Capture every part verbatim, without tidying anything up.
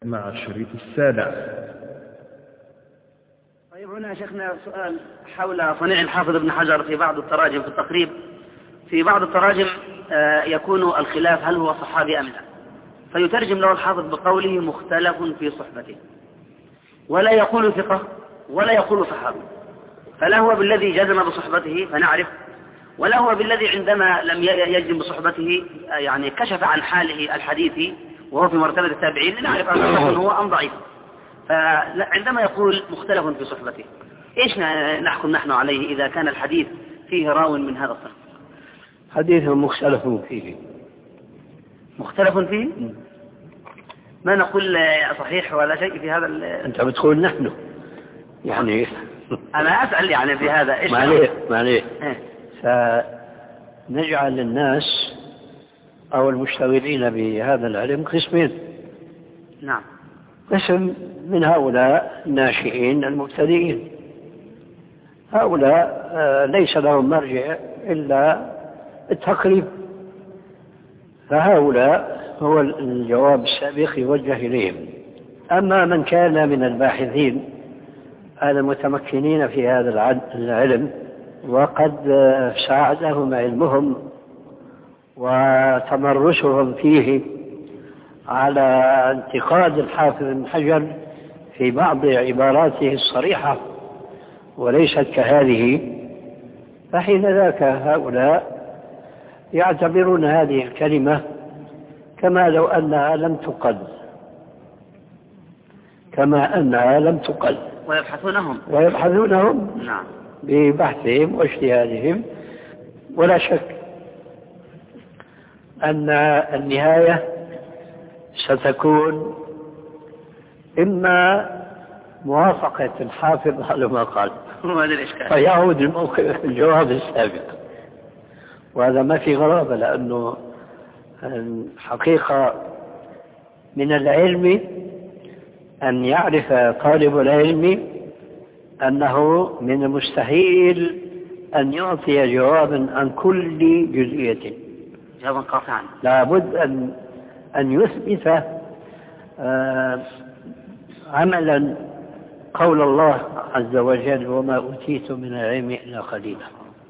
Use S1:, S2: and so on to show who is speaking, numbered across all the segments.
S1: مع الشريط السابع.
S2: طيب هنا شيخنا سؤال حول صنيع الحافظ ابن حجر في بعض التراجم في التقريب. في بعض التراجم يكون الخلاف هل هو صحابي أم لا، فيترجم له الحافظ بقوله مختلف في صحبته، ولا يقول ثقة ولا يقول صحابي، فلا هو بالذي جزم بصحبته فنعرف، ولا هو بالذي عندما لم يجزم بصحبته يعني كشف عن حاله الحديثي وهو في مرتبة التابعين لنعرف أنه هو أم ضعيف. فعندما يقول مختلف في صحبته إيش نحكم نحن عليه إذا كان الحديث فيه راو من هذا الصنف؟
S3: حديث مختلف فيه.
S2: مختلف فيه؟ ما نقول صحيح ولا شيء في هذا.
S3: أنت بتقول نحن يعني
S2: أنا أسأل يعني في هذا إيش
S3: معليه معليه فنجعل الناس أو المشتغلين بهذا العلم قسمين.
S2: نعم.
S3: قسم من هؤلاء الناشئين المبتدئين، هؤلاء ليس لهم مرجع إلا التقريب، فهؤلاء هو الجواب السابق يوجه إليهم. أما من كان من الباحثين المتمكنين في هذا العلم وقد ساعدهم علمهم وتمرسهم فيه على انتقاد الحافظ ابن حجر في بعض عباراته الصريحة وليست كهذه، فحين ذاك هؤلاء يعتبرون هذه الكلمة كما لو أنها لم تقل كما أنها لم تقل
S2: ويبحثونهم
S3: ويبحثونهم
S2: نعم
S3: ببحثهم واجتهادهم. ولا شك أن النهاية ستكون إما موافقة الحافظ على ما قال فيعود الموقف الجواب السابق، وهذا ما في غرابة، لأنه الحقيقة من العلم أن يعرف طالب العلم أنه من المستحيل أن يعطي جوابا عن كل جزئية،
S2: جوابا قاطعا.
S3: لابد أن أن يثبت آه عملا قول الله عز وجل وما أوتيت من العلم إلا قليلا.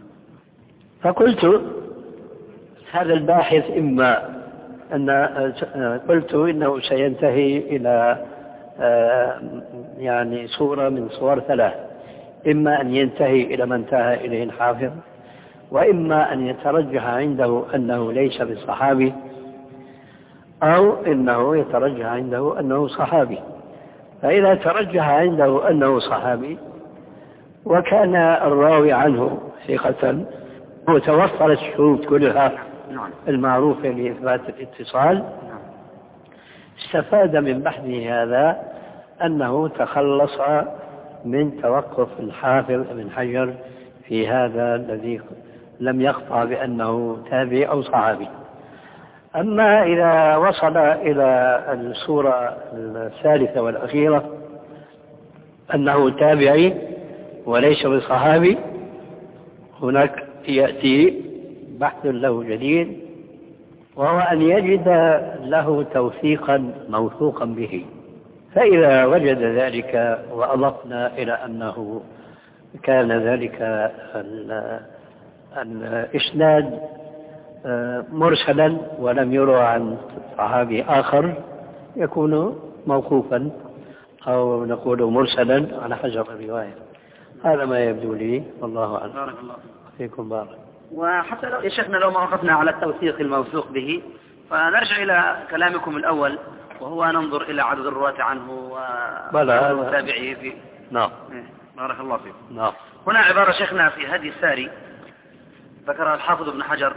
S3: فقلت هذا الباحث إما أن قلت إنه سينتهي إلى آه يعني صورة من صور ثلاث، إما أن ينتهي إلى ما انتهى إليه الحافظ، وإما أن يترجح عنده أنه ليس بالصحابي، أو إنه يترجح عنده أنه صحابي. فإذا ترجح عنده أنه صحابي وكان الراوي عنه ثقة وتوفرت الشروط كلها المعروفة لإثبات الاتصال، استفاد من بحثه هذا أنه تخلص من توقف الحافظ ابن حجر في هذا الذي لم يقطع بأنه تابعي أو صحابي. أما إذا وصل إلى الصورة الثالثة والأخيرة أنه تابعي وليس بصحابي، هناك يأتي بحث له جديد، وهو أن يجد له توثيقا موثوقا به. فإذا وجد ذلك وأضفنا إلى أنه كان ذلك الإسناد مرسلا ولم يروى عن صحابي آخر، يكون موقوفا أو نقول مرسلا على حسب الرواية. هذا ما يبدو لي، والله أعلم.
S2: بارك الله
S3: فيكم بارك.
S2: وحتى لو يا شيخنا لو ما وقفنا على التوثيق الموثوق به، فنرجع إلى كلامكم الأول وهو ننظر إلى عدد الرواة عنه وتابعيه في.
S3: نعم.
S2: بارك الله فيكم.
S3: نعم.
S2: هنا عبارة شيخنا في هدي الساري ذكرها الحافظ ابن حجر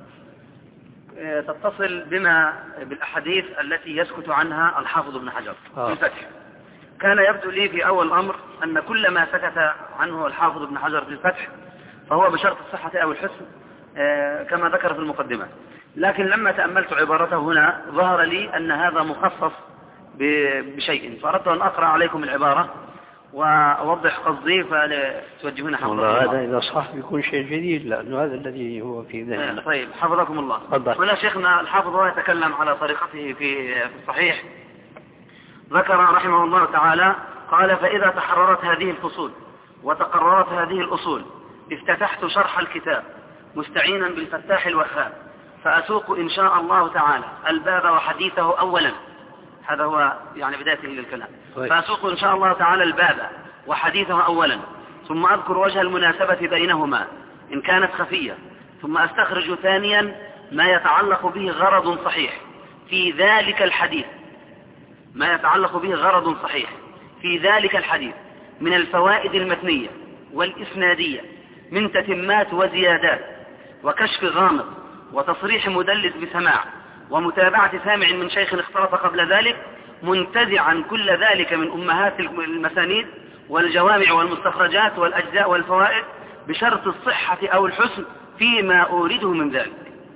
S2: تتصل بما بالأحاديث التي يسكت عنها الحافظ ابن حجر
S3: آه.
S2: في الفتح. كان يبدو لي في أول الأمر أن كل ما سكت عنه الحافظ ابن حجر في الفتح فهو بشرط الصحة أو الحسن كما ذكر في المقدمة، لكن لما تأملت عبارته هنا ظهر لي أن هذا مخصص بشيء، فأردت أن أقرأ عليكم العبارة وأوضح قصدي فتوجهون حفظكم الله.
S3: هذا إذا صح بيكون شيء جديد، لأنه هذا الذي هو في ذهننا.
S2: طيب حفظكم الله. هنا شيخنا الحافظ هو يتكلم على طريقته في الصحيح ذكر رحمه الله تعالى قال: فإذا تحررت هذه الفصول وتقررت هذه الأصول افتتحت شرح الكتاب مستعينا بالفتاح الوهاب، فأسوق إن شاء الله تعالى الباب وحديثه أولا. هذا هو يعني بداية للكلام. فأسوق إن شاء الله تعالى الباب وحديثه أولا، ثم أذكر وجه المناسبة بينهما إن كانت خفية، ثم أستخرج ثانيا ما يتعلق به غرض صحيح في ذلك الحديث ما يتعلق به غرض صحيح في ذلك الحديث من الفوائد المتنية والإسنادية من تتمات وزيادات وكشف غامض وتصريح مدلس بسماع ومتابعة سامع من شيخ اختلط قبل ذلك، منتزعا كل ذلك من أمهات المسانيد والجوامع والمستخرجات والأجزاء والفوائد بشرط الصحة أو الحسن فيما أورده من ذلك.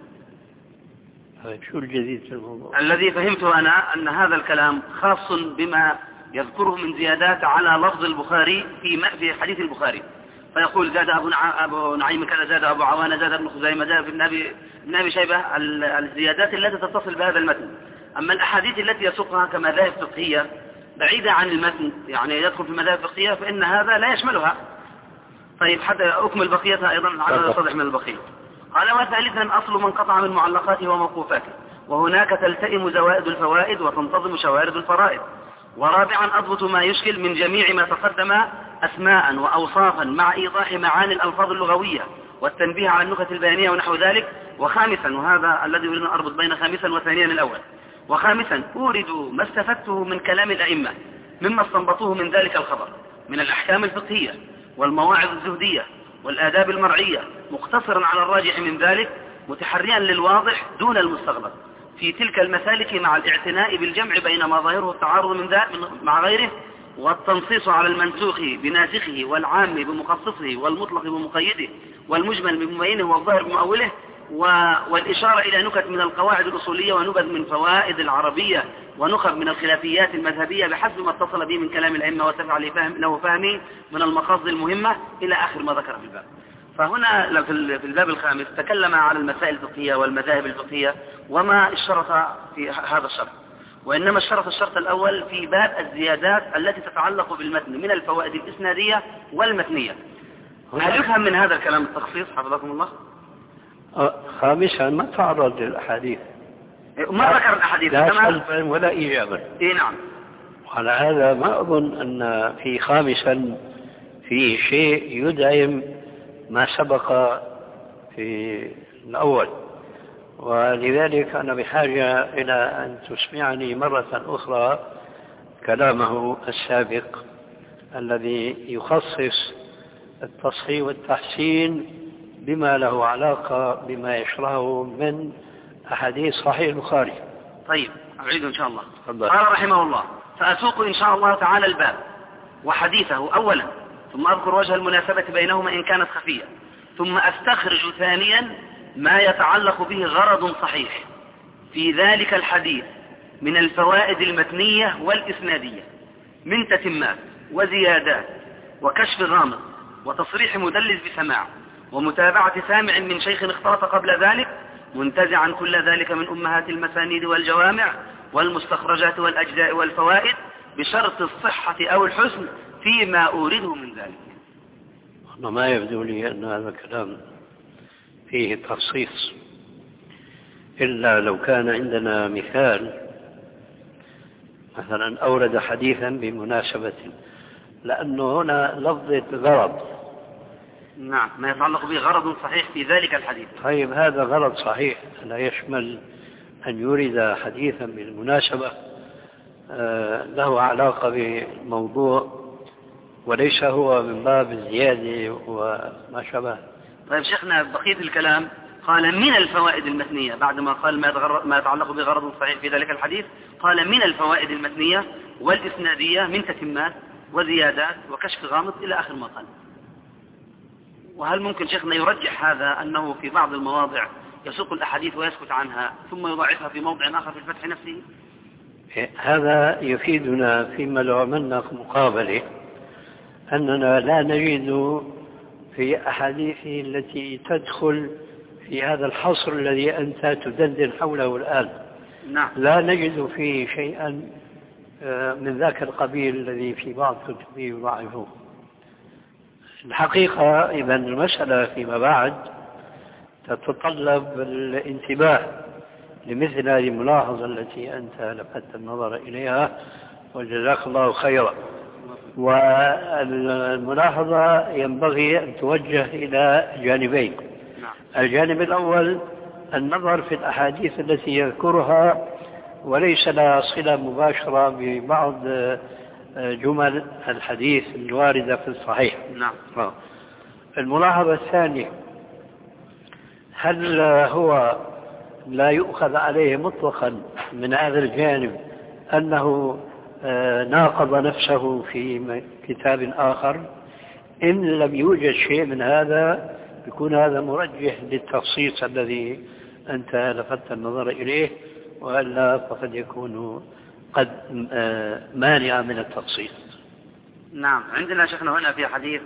S3: شو الجديد في الموضوع؟
S2: الذي فهمته أنا أن هذا الكلام خاص بما يذكره من زيادات على لفظ البخاري في في حديث البخاري، فيقول زاد أبو, نع... أبو نعيم كذا، زاد أبو عوانة، زاد ابن خزيمة، زاد ابن أبي... ابن أبي شيبة، الزيادات التي تتصل بهذا المتن. أما الأحاديث التي يسوقها كمذاهب فقهية بعيدة عن المتن، يعني يدخل في المذاهب الفقهية، فإن هذا لا يشملها. طيب حتى أكمل بقيتها أيضا على يصدح من البقية. قال: وثالثا أصل من قطع من معلقاته وموقوفاته، وهناك تلتئم زوائد الفوائد وتنتظم شوارد الفرائد. ورابعا أضبط ما يشكل من جميع ما تقدم أسماء وأوصافا مع إيضاح معاني الألفاظ اللغوية والتنبيه على النكت البيانية ونحو ذلك. وخامسا، وهذا الذي يريد أن أربط بين خامسا وثانيا الأول، وخامسا أورد ما استفدته من كلام الأئمة مما استنبطوه من ذلك الخبر من الأحكام الفقهية والمواعظ الزهدية والآداب المرعية، مقتصرا على الراجح من ذلك، متحريا للواضح دون المستغرب في تلك المسالك، مع الاعتناء بالجمع بين ما ظاهره التعارض من ذلك مع غيره، والتنصيص على المنسوخ بناسخه والعام بمخصصه والمطلق بمقيده والمجمل بمبينه والظاهر بمؤوله، والإشارة إلى نكت من القواعد الأصولية ونبذ من فوائد العربية ونخب من الخلافيات المذهبية بحسب ما اتصل به من كلام الأئمة وتفع له فهمه من المقاصد المهمة إلى آخر ما ذكر في الباب. فهنا في الباب الخامس تكلم على المسائل الفقهية والمذاهب الفقهية وما اشترط في هذا الشرط، وإنما اشترط الشرط الأول في باب الزيادات التي تتعلق بالمتن من الفوائد الإسنادية والمتنية. هل يفهم من هذا الكلام التخصيص حفظكم الله؟
S3: خامسا ما تعرض للأحاديث،
S2: ما ذكر الأحاديث
S3: لا سلبا ولا إيجابا.
S2: إيه نعم.
S3: وعلى هذا ما أظن أن في خامسا في شيء يدعم ما سبق في الأول، ولذلك أنا بحاجة إلى أن تسمعني مرة أخرى كلامه السابق الذي يخصص التصحيح والتحسين بما له علاقة بما يشرحه من أحاديث صحيح البخاري.
S2: طيب أعيد إن شاء الله.
S3: فضل.
S2: قال رحمه الله: فأسوق إن شاء الله تعالى الباب وحديثه أولا، ثم أذكر وجه المناسبة بينهما إن كانت خفية، ثم أستخرج ثانيا ما يتعلق به غرض صحيح في ذلك الحديث من الفوائد المتنية والإسنادية من تتمات وزيادات وكشف غامض وتصريح مدلس بسماع ومتابعة سامع من شيخ اختلط قبل ذلك، منتزعا كل ذلك من أمهات المسانيد والجوامع والمستخرجات والأجزاء والفوائد بشرط الصحة أو الحسن فيما أورده من ذلك.
S3: ما يبدو لي أن هذا الكلام فيه تخصيص، إلا لو كان عندنا مثال مثلا أورد حديثا بمناسبة، لأنه هنا لفظة غرض.
S2: نعم، ما يتعلق به غرض صحيح في ذلك الحديث.
S3: طيب هذا غرض صحيح لا يشمل أن يورد حديثا بالمناسبة له علاقة بموضوع وليس هو من باب الزيادة وما شابه.
S2: طيب شيخنا بقية الكلام قال من الفوائد المتنية، بعد ما قال ما يتعلق بغرض صحيح في ذلك الحديث قال من الفوائد المتنية والإسنادية من تتمات وزيادات وكشف غامض إلى آخر ما قال. وهل ممكن شيخنا يرجح هذا أنه في بعض المواضع يسوق الأحاديث ويسكت عنها ثم يضاعفها في موضع آخر في الفتح نفسه؟
S3: هذا يفيدنا فيما لو عملنا مقابلة أننا لا نجد في أحاديثه التي تدخل في هذا الحصر الذي أنت تدندن حوله الآن.
S2: نعم.
S3: لا نجد فيه شيئا من ذاك القبيل الذي في بعض كتبه يضعفوه. الحقيقة إذا المسألة فيما بعد تتطلب الانتباه لمثل هذه الملاحظة التي أنت لفتت النظر إليها، وجزاك الله خيرا. والملاحظة ينبغي أن توجه إلى جانبين. الجانب الأول النظر في الأحاديث التي يذكرها وليس لها صلة مباشرة ببعض جمل الحديث الواردة في الصحيح.
S2: نعم.
S3: الملاحظة الثانية، هل هو لا يؤخذ عليه مطلقا من هذا الجانب أنه ناقض نفسه في كتاب آخر؟ إن لم يوجد شيء من هذا يكون هذا مرجح للتخصيص الذي أنت لفتت النظر إليه، وإلا فقد يكون قد مانع من التخصيص.
S2: نعم. عندنا شيخنا هنا في حديث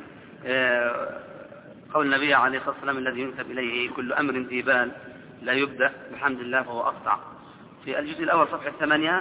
S2: قول النبي عليه الصلاة والسلام الذي ينسب إليه كل أمر ذي بال لا يبدأ بحمد الله فهو أقطع، في الجزء الأول صفحة ثمانية.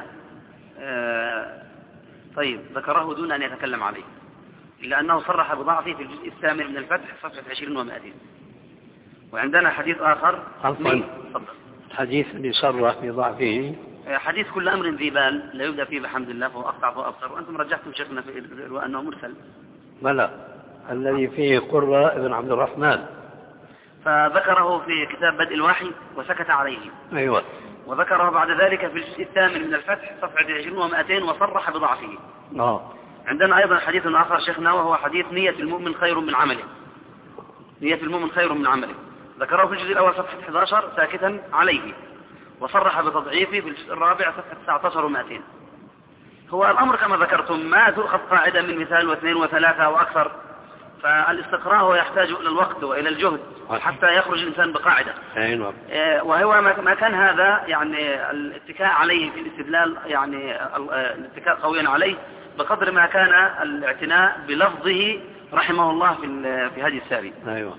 S2: طيب ذكره دون أن يتكلم عليه، إلا أنه صرح بضعفه في الجزء الثامن من الفتح صفحة عشرين ومائتين. وعندنا حديث آخر.
S3: عفوا، الحديث اللي صرح بضعفه
S2: حديث كل أمر ذي بال لا يبدأ فيه بحمد الله فهو أقطع فهو أبصر، وأنتم رجحتم شيخنا في أنه مرسل.
S3: بلى، الذي فيه قرة ابن عبد الرحمن،
S2: فذكره في كتاب بدء الوحي وسكت عليه.
S3: أيوة.
S2: وذكره بعد ذلك في الجزء الثامن من الفتح صفحة عشرين ومائتين وصرح بضعفه.
S3: آه.
S2: عندنا أيضا حديث آخر شيخنا وهو حديث نية المؤمن خير من عمله. نية المؤمن خير من عمله، ذكره في الجزء الأول صفحة أحد عشر ساكتا عليه، وصرح بتضعيفه في الجزء الرابع صفحة تسعة عشر ومائتين. هو الأمر كما ذكرتم ما تؤخذ قاعدة من مثال واثنين وثلاثة وأكثر، فالاستقراء هو يحتاج إلى الوقت وإلى الجهد حتى يخرج الإنسان بقاعدة.
S3: أيوة.
S2: وهو ما كان هذا يعني الاتكاء عليه في الاستدلال، يعني الاتكاء قويا عليه بقدر ما كان الاعتناء بلفظه رحمه الله في في هذه السابي.
S3: أيوة.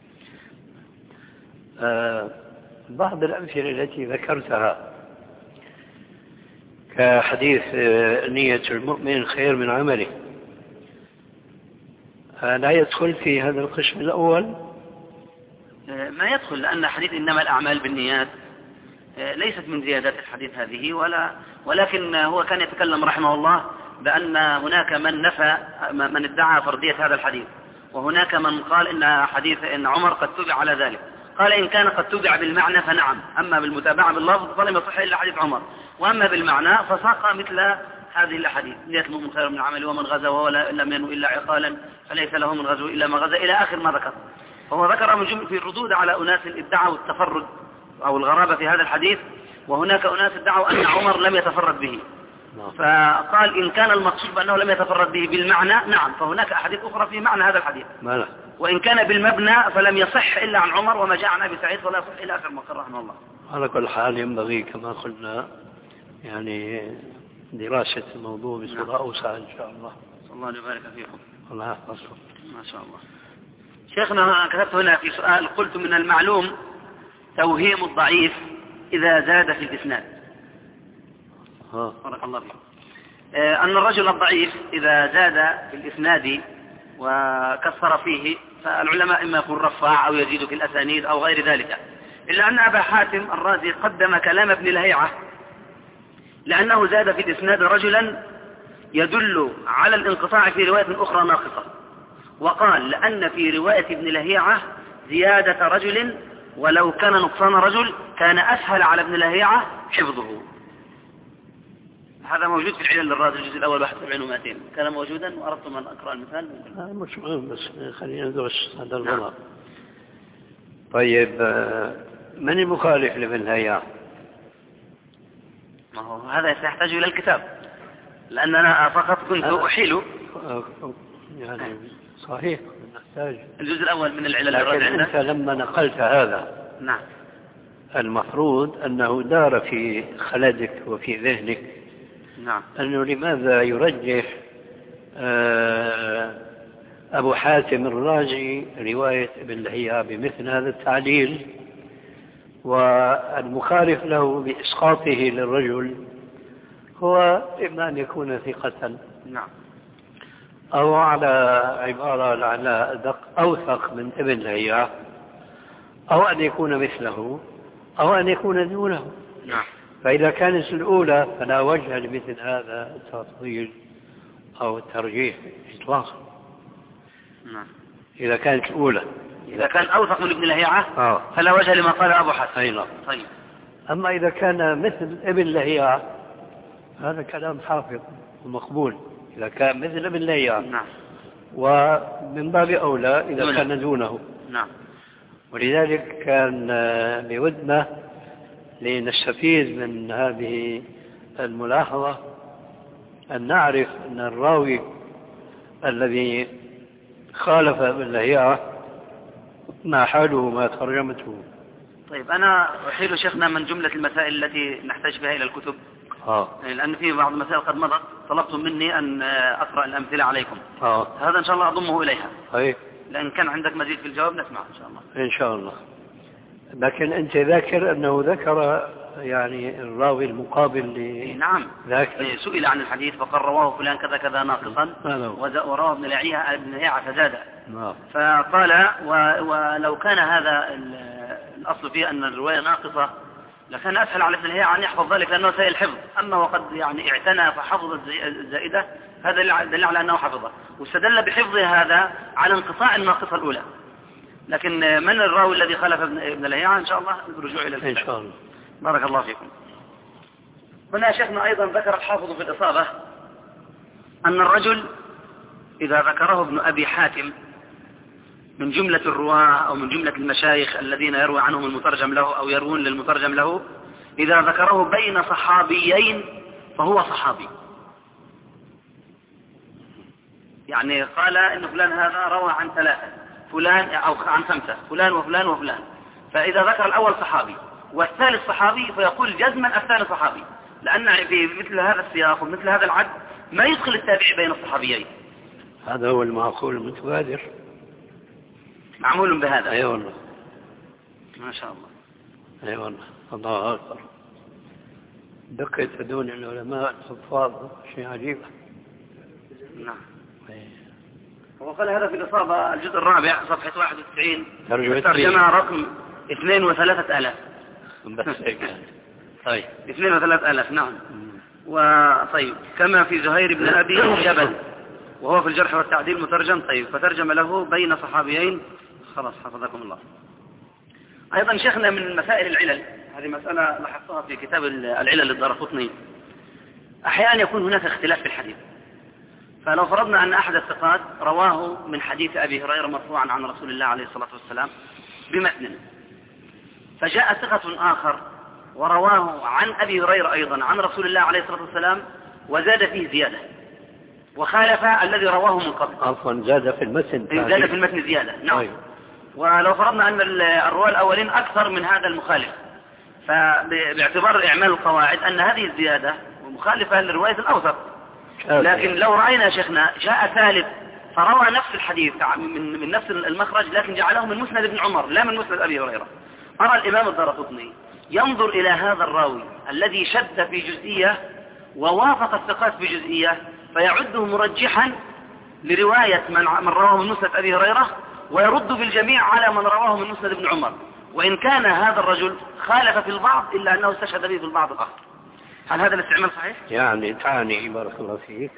S3: آه بعض الأمثلة التي ذكرتها كحديث آه نية المؤمن خير من عمله، آه لا يدخل في هذا القسم الأول؟
S2: آه ما يدخل، لأن حديث إنما الأعمال بالنيات آه ليست من زيادات الحديث هذه، ولا ولكن هو كان يتكلم رحمه الله بأن هناك من نفى من ادعى فردية هذا الحديث، وهناك من قال إن حديث إن عمر قد تبع على ذلك. قال إن كان قد تبع بالمعنى فنعم، أما بالمتابعة باللفظ فلم يصح إلا حديث عمر، وأما بالمعنى فساق مثل هذه الأحاديث نية المؤمن خير من عمل ومن غزا وهو لم ينو إلا عقالا فليس له من غزو إلا ما غزا إلى آخر ما ذكر. فهو ذكر من جمل في الردود على أناس ادعوا التفرد أو الغرابة في هذا الحديث، وهناك أناس ادعوا أن عمر لم يتفرد به، فقال إن كان المقصود بأنه لم يتفرد به بالمعنى نعم، فهناك أحاديث أخرى في معنى هذا الحديث، وإن كان بالمبنى فلم يصح إلا عن عمر وما جاء عن أبي سعيد ولا يصح إلى آخر ما قال رحمه الله.
S3: على كل حال ينبغي كما قلنا يعني دراسة الموضوع بصورة أوسع إن شاء الله.
S2: صلى الله عليه وبارك فيكم.
S3: الله يحفظكم.
S2: ما شاء الله. شيخنا كتبت هنا في سؤال، قلت من المعلوم توهيم الضعيف إذا زاد في الإسناد. بارك الله فيكم. أن الرجل الضعيف إذا زاد في الإسناد وكثر فيه فالعلماء إما يقول رفاع أو يزيد في الأسانيد أو غير ذلك، إلا أن أبا حاتم الرازي قدم كلام ابن لهيعة لأنه زاد في الإسناد رجلا يدل على الانقطاع في رواية أخرى ناقصة، وقال لأن في رواية ابن لهيعة زيادة رجل ولو كان نقصان رجل كان أسهل على ابن لهيعة حفظه. هذا موجود في العلل للرازي الجزء الأول واحد وسبعين ومائتين، كان موجودا وأردت أن أقرأ المثال.
S3: مش مهم، بس خلينا ندرس هذا الغلط. طيب من المخالف لابن لهيعة؟
S2: ما هو هذا سيحتاج إلى الكتاب، لأننا فقط كنت أحيل
S3: يعني صحيح نحتاج
S2: الجزء الأول من العلل
S3: لكن أنت لما نقلت هذا
S2: نعم
S3: المفروض أنه دار في خلدك وفي ذهنك
S2: نعم
S3: أنه لماذا يرجح أبو حاتم الرازي رواية ابن لهيعة بمثل هذا هو إما أن يكون ثقة
S2: نعم
S3: أو على عبارة على أدق أوثق من ابن لهيعة، أو أن يكون مثله أو أن يكون دونه.
S2: نعم.
S3: فإذا كانت الأولى فلا وجه لمثل هذا التفضيل أو الترجيح إطلاقا.
S2: نعم.
S3: إذا كانت الأولى
S2: إذا كان أوثق من ابن لهيعة
S3: آه.
S2: فلا وجه لما قال أبو حسن.
S3: أي نعم.
S2: طيب.
S3: أما إذا كان مثل ابن لهيعة هذا كلام حافظ ومقبول إذا كان مثل ابن لهيعة.
S2: نعم.
S3: ومن باب أولى إذا
S2: دونه.
S3: كان دونه.
S2: نعم.
S3: ولذلك كان بودنا لنستفيد من هذه الملاحظة أن نعرف أن الراوي الذي خالف ابن لهيعة ما حاله ما ترجمته.
S2: طيب أنا أحيل شيخنا من جملة المسائل التي نحتاج بها إلى الكتب.
S3: آه.
S2: لأن في بعض المسائل قد مضت طلبتم مني أن أقرأ الأمثلة عليكم.
S3: آه.
S2: هذا إن شاء الله أضمه إليها.
S3: أي.
S2: لأن كان عندك مزيد في الجواب نسمع إن شاء الله.
S3: إن شاء الله. لكن أنت ذاكر أنه ذكر يعني الراوي المقابل ل
S2: نعم.
S3: ذاكر.
S2: سئل عن الحديث فقال رواه فلان كذا كذا ناقصا ورواه ابن لهيعة ابن لهيعة فزاد.
S3: نعم.
S2: فقال ولو كان هذا الأصل فيه أن الرواية ناقصة لكان أسهل على ابن لهيعة أن يحفظ ذلك لأنه سيء الحفظ. أما وقد يعني اعتنى فحفظ الزائدة هذا دليل على أنه حفظه، واستدل بحفظه هذا على انقطاع الناقصة الأولى. لكن من الراوي الذي خلف ابن لهيعة إن شاء الله بالرجوع إلى الكتاب.
S3: إن شاء الله.
S2: بارك الله فيكم. هنا شيخنا أيضا ذكر الحافظ في الإصابة أن الرجل إذا ذكره ابن أبي حاتم من جملة الرواة أو من جملة المشايخ الذين يروي عنهم المترجم له أو يروون للمترجم له، إذا ذكره بين صحابيين فهو صحابي. يعني قال إن فلان هذا روى عن ثلاثة فلان أو عن خمسة فلان وفلان وفلان، فإذا ذكر الأول صحابي والثالث صحابي فيقول جزما الثالث صحابي، لأن في مثل هذا السياق ومثل هذا العد ما يدخل التابع بين الصحابيين.
S3: هذا هو المعقول المتبادر
S2: معمول بهذا.
S3: أي والله.
S2: ما شاء الله.
S3: أي والله. الله أكبر. دقة دون العلماء الحفاظ شيء عجيب.
S2: نعم. وقال هذا في الإصابة الجزء الرابع صفحة واحد وتسعين ترجمة رقم اثنين وثلاثة آلاف.
S3: بس هيك. طيب.
S2: اثنين وثلاثة آلاف نعم. وطيب كما في زهير بن أبي جبل وهو في الجرح والتعديل مترجم. طيب فترجم له بين صحابيين. خلاص حفظكم الله. أيضا شيخنا من مسائل العلل، هذه مسألة لاحظتها في كتاب العلل للدارقطني، أحيانا يكون هناك اختلاف في الحديث. فلو فرضنا أن أحد الثقات رواه من حديث أبي هريرة مرفوعا عن رسول الله عليه الصلاة والسلام بمتن، فجاء ثقة آخر ورواه عن أبي هريرة أيضا عن رسول الله عليه الصلاة والسلام وزاد فيه زيادة وخالف الذي رواه من قبل.
S3: عفوا زاد في المتن.
S2: زاد في المتن زيادة. نعم. أيوه. ولو فرضنا أن الرواة الأولين أكثر من هذا المخالف، فباعتبار إعمال القواعد أن هذه الزيادة مخالفة للرواية الأوسط. لكن لو رأينا شيخنا جاء ثالث فروى نفس الحديث من, من نفس المخرج لكن جعله من مسند ابن عمر لا من مسند أبي هريرة، أرى الإمام الدارقطني ينظر إلى هذا الراوي الذي شد في جزئية ووافق الثقات في جزئية فيعده مرجحا لرواية من, من رواه من مسند أبي هريرة ويرد بالجميع على من رواه من مسند ابن عمر، وإن كان هذا الرجل خالف في البعض إلا أنه استشهد به في البعض الآخر. هل هذا الاستعمال صحيح؟
S3: يعني تعني بارك الله فيك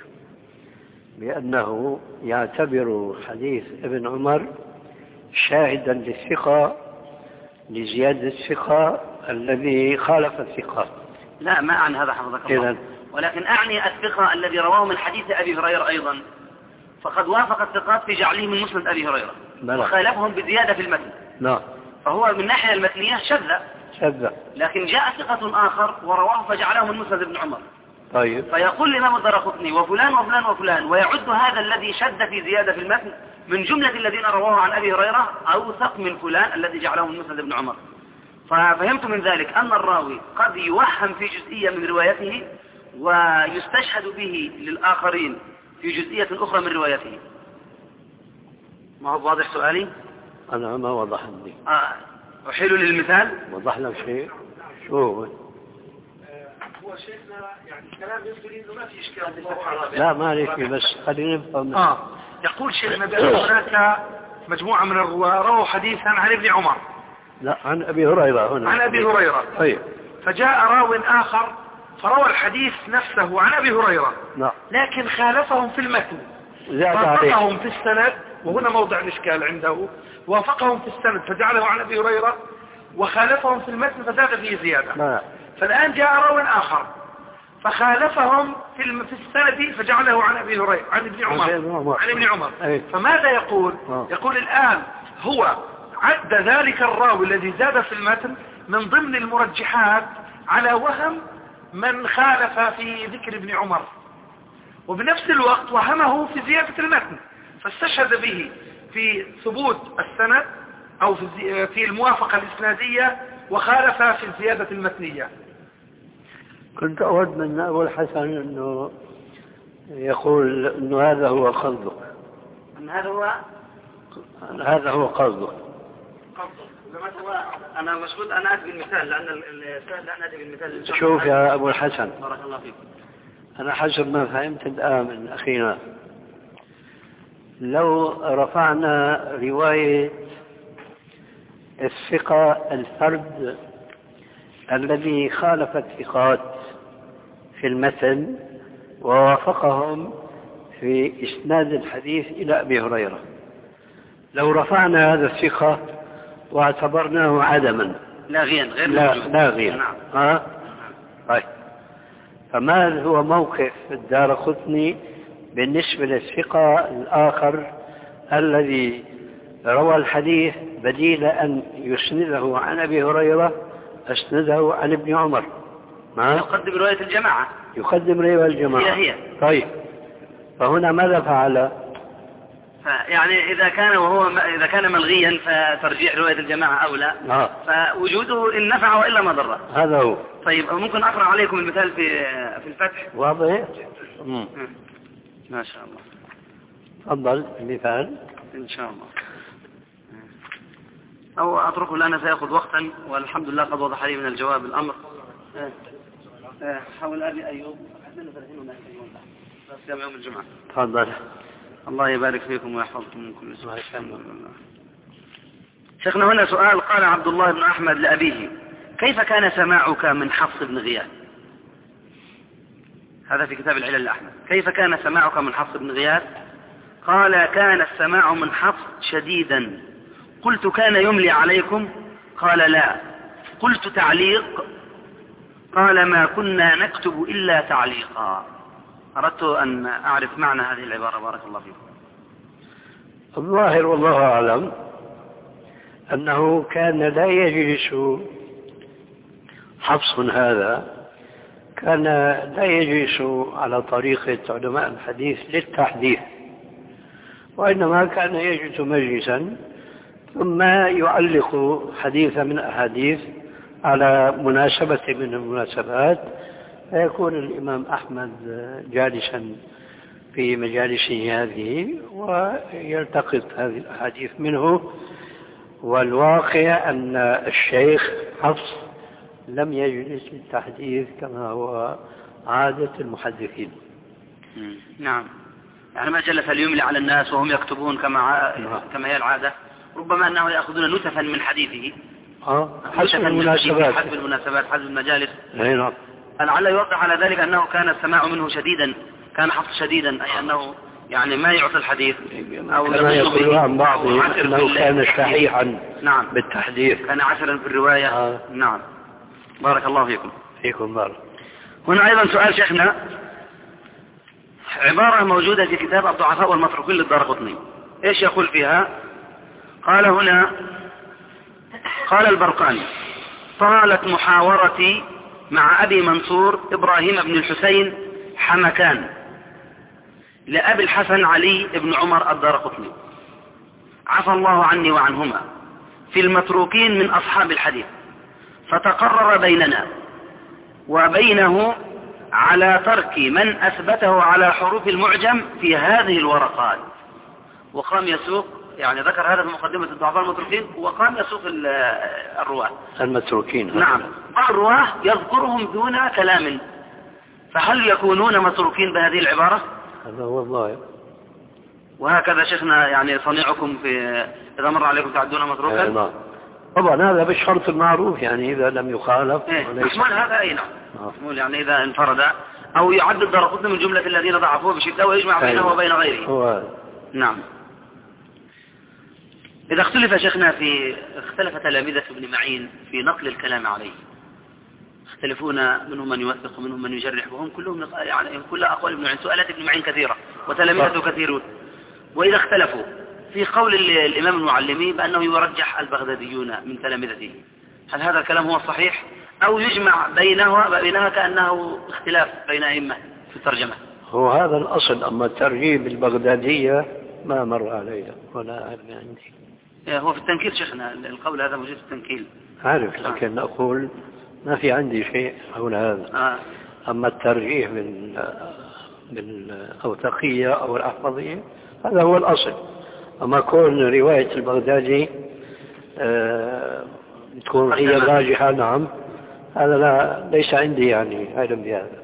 S3: بأنه يعتبر حديث ابن عمر شاهدا للثقة لزيادة الثقة الذي خالف الثقة.
S2: لا ما أعني هذا حفظك الله، ولكن أعني الثقة الذي رواه من حديث أبي هريرة أيضا فقد وافق الثقات في جعله من مسند أبي هريرة وخالفهم بزيادة في المتن.
S3: نعم.
S2: فهو من ناحية المتنية شذ
S3: شذ،
S2: لكن جاء ثقة آخر ورواه فجعله من مسند ابن عمر.
S3: طيب.
S2: فيقول الإمام الدارقطني وفلان وفلان وفلان ويعد هذا الذي شد في زيادة في المتن من جملة الذين رواه عن أبي هريرة أوثق من فلان الذي جعله من مسند ابن عمر. ففهمت من ذلك أن الراوي قد يوهم في جزئية من روايته ويستشهد به للآخرين في جزئية أخرى من روايته. ما هو واضح سؤالي؟
S3: أنا ما وضح لي.
S2: آه. أحيل للمثال.
S3: وضح لك شيء؟ شو
S1: هو شيخنا يعني كلام يقول انه ما في اشكال.
S3: لا ما عليك، بس خلينا نفهم.
S1: اه يقول شيخنا بأن هناك مجموعة من الرواة رووا حديثا عن ابن عمر.
S3: لا عن ابي هريرة هنا.
S1: عن ابي هريرة.
S3: طيب.
S1: فجاء راو اخر فروى الحديث نفسه عن ابي هريرة.
S3: نعم.
S1: لكن خالفهم في المتن. وافقهم في السند، وهنا موضع الاشكال عنده، وافقهم في السند فجعله عن ابي هريرة، وخالفهم في المتن فزاد فيه زيادة.
S3: نعم.
S1: فالآن جاء راو آخر فخالفهم في في السند فجعله عن ابي هريرة عن ابن عمر عن ابن عمر.
S3: أي.
S1: فماذا يقول؟
S3: أوه.
S1: يقول الآن هو عد ذلك الراوي الذي زاد في المتن من ضمن المرجحات على وهم من خالف في ذكر ابن عمر، وبنفس الوقت وهمه في زيادة المتن، فاستشهد به في ثبوت السند أو في في الموافقة الإسنادية، وخالف في الزيادة المتنية.
S3: كنت أود من أبو الحسن أنه يقول أنه هذا هو قصدك.
S2: أن هذا هو
S3: هذا هو قصدك.
S2: أنا مشغول أنا أتي بالمثال لأن السؤال لا نأتي بالمثال.
S3: شوف يا أبو الحسن،
S2: بارك الله فيكم،
S3: أنا حسب ما فهمت الآن من أخينا، لو رفعنا رواية الثقة الفرد الذي خالف الثقات في المتن ووافقهم في إسناد الحديث إلى أبي هريرة، لو رفعنا هذا الثقة واعتبرناه عدما
S2: لاغيا غير
S3: لا
S2: موجود.
S3: لاغيا
S2: نعم.
S3: ها طيب، فما هو موقف الدارقطني بالنسبة للثقة الآخر الذي روى الحديث بديل أن يسنده عن أبي هريرة أسنده عن ابن عمر؟ ما
S2: يقدم رواية الجماعة،
S3: يقدم رواية الجماعة.
S2: هي هي.
S3: طيب، فهنا ماذا فعل؟
S2: يعني إذا كان وهو إذا كان ملغيا فترجيح رواية الجماعة أولى. آه. فوجوده إن نفع وإلا ما ضر.
S3: هذا هو.
S2: طيب ممكن أقرأ عليكم المثال في في الفتح؟
S3: واضح؟
S2: ما شاء الله.
S3: تفضل المثال.
S2: إن شاء الله. أو أتركه لأنه سيأخذ وقتا، والحمد لله قد وضح لي من الجواب الأمر. حول أبي أيوب بس يوم الجمعة.
S3: تفضل.
S2: الله يبارك فيكم ويحفظكم من كل سوء. شيخنا هنا سؤال، قال عبد الله بن أحمد لأبيه: كيف كان سماعك من حفص بن غياث؟ هذا في كتاب العلل الأحمد. كيف كان سماعك من حفص بن غياث؟ قال: كان السماع من حفص شديدا. قلت: كان يملي عليكم؟ قال: لا. قلت: تعليق؟ قال: ما كنا نكتب إلا تعليقا. أردت أن أعرف معنى هذه العبارة، بارك الله فيكم.
S3: الظاهر والله أعلم أنه كان لا يجلس حفص هذا، كان لا يجلس على طريقة علماء الحديث للتحديث، وإنما كان يجلس مجلسا ثم يعلق حديثا من أحاديث على مناسبة من المناسبات، فيكون الإمام أحمد جالسا في مجالسه هذه ويلتقط هذه الأحاديث منه. والواقع أن الشيخ حفص لم يجلس للتحديث كما هو عادة المحدثين.
S2: نعم، يعني ما جلس ليملي على الناس وهم يكتبون كما ع... كما هي العادة، ربما أنه يأخذون نتفا من حديثه.
S3: اه حسب المناسبات،
S2: حسب المناسبات، حسب المجالس.
S3: نعم.
S2: لعل يوضح على ذلك أنه كان السماع منه شديدا، كان حفص شديدا، أي أنه يعني ما يعطي الحديث
S3: أو كما يقولون عن بعض أنه كان شحيحا.
S2: نعم.
S3: بالتحديث،
S2: كان عسلا في الرواية. آه. نعم، بارك الله فيكم.
S3: فيكم بارك.
S2: هنا أيضا سؤال شيخنا، عبارة موجودة في كتاب الضعفاء والمتروكين للدارقطني، إيش يقول فيها؟ قال هنا، قال البرقاني: طالت محاورتي مع أبي منصور إبراهيم بن الحسين حمكان لأبي الحسن علي بن عمر الدارقطني، عفى الله عني وعنهما، في المتروكين من أصحاب الحديث، فتقرر بيننا وبينه على ترك من أثبته على حروف المعجم في هذه الورقات. وقام يسوق، يعني ذكر هذا في مقدمة الضعفاء المتروكين، وقام يسوق الرواة
S3: المتروكين.
S2: نعم، بعض الرواة يذكرهم دون كلام فهل يكونون متروكين بهذه العبارة؟
S3: هذا هو الظاهر.
S2: وهكذا شيخنا يعني صنيعكم في إذا مر عليكم تعدون متروكا؟
S3: آه نعم. طبعا هذا بالشرط المعروف، يعني إذا لم يخالف.
S2: إيه محمول هذا أي نعم. محمول يعني إذا انفرد أو يعد الدرقطني من جملة الذين ضعفوه بشدة ويجمع بينه وبين غيره.
S3: هو.
S2: نعم. إذا اختلف شيخنا في اختلف تلامذة ابن معين في نقل الكلام عليه، يختلفون منهم من يوثق ومنهم من يجرح، وهم كلهم يعني كل أقوال ابن معين. سؤالات ابن معين كثيرة وتلامذته كثيرون. وإذا اختلفوا في قول الإمام المعلمي بأنه يرجح البغداديون من تلامذته، هل هذا الكلام هو الصحيح أو يجمع بينها بينها كأنه اختلاف بين أئمة في الترجمة؟
S3: هو هذا الأصل. أما الترجيب البغدادية ما مر عليها ولا أعلم عندي.
S2: هو في التنكيل شيخنا القول هذا موجود في التنكيل.
S3: عارف، لكن أقول ما في عندي شيء حول هذا.
S2: آه.
S3: أما الترجيح بال بالأوثقية أو الأحفظية هذا هو الأصل. أما كون رواية البغدادي آه تكون هي راجحة، نعم، هذا لا ليس عندي يعني علم بهذا.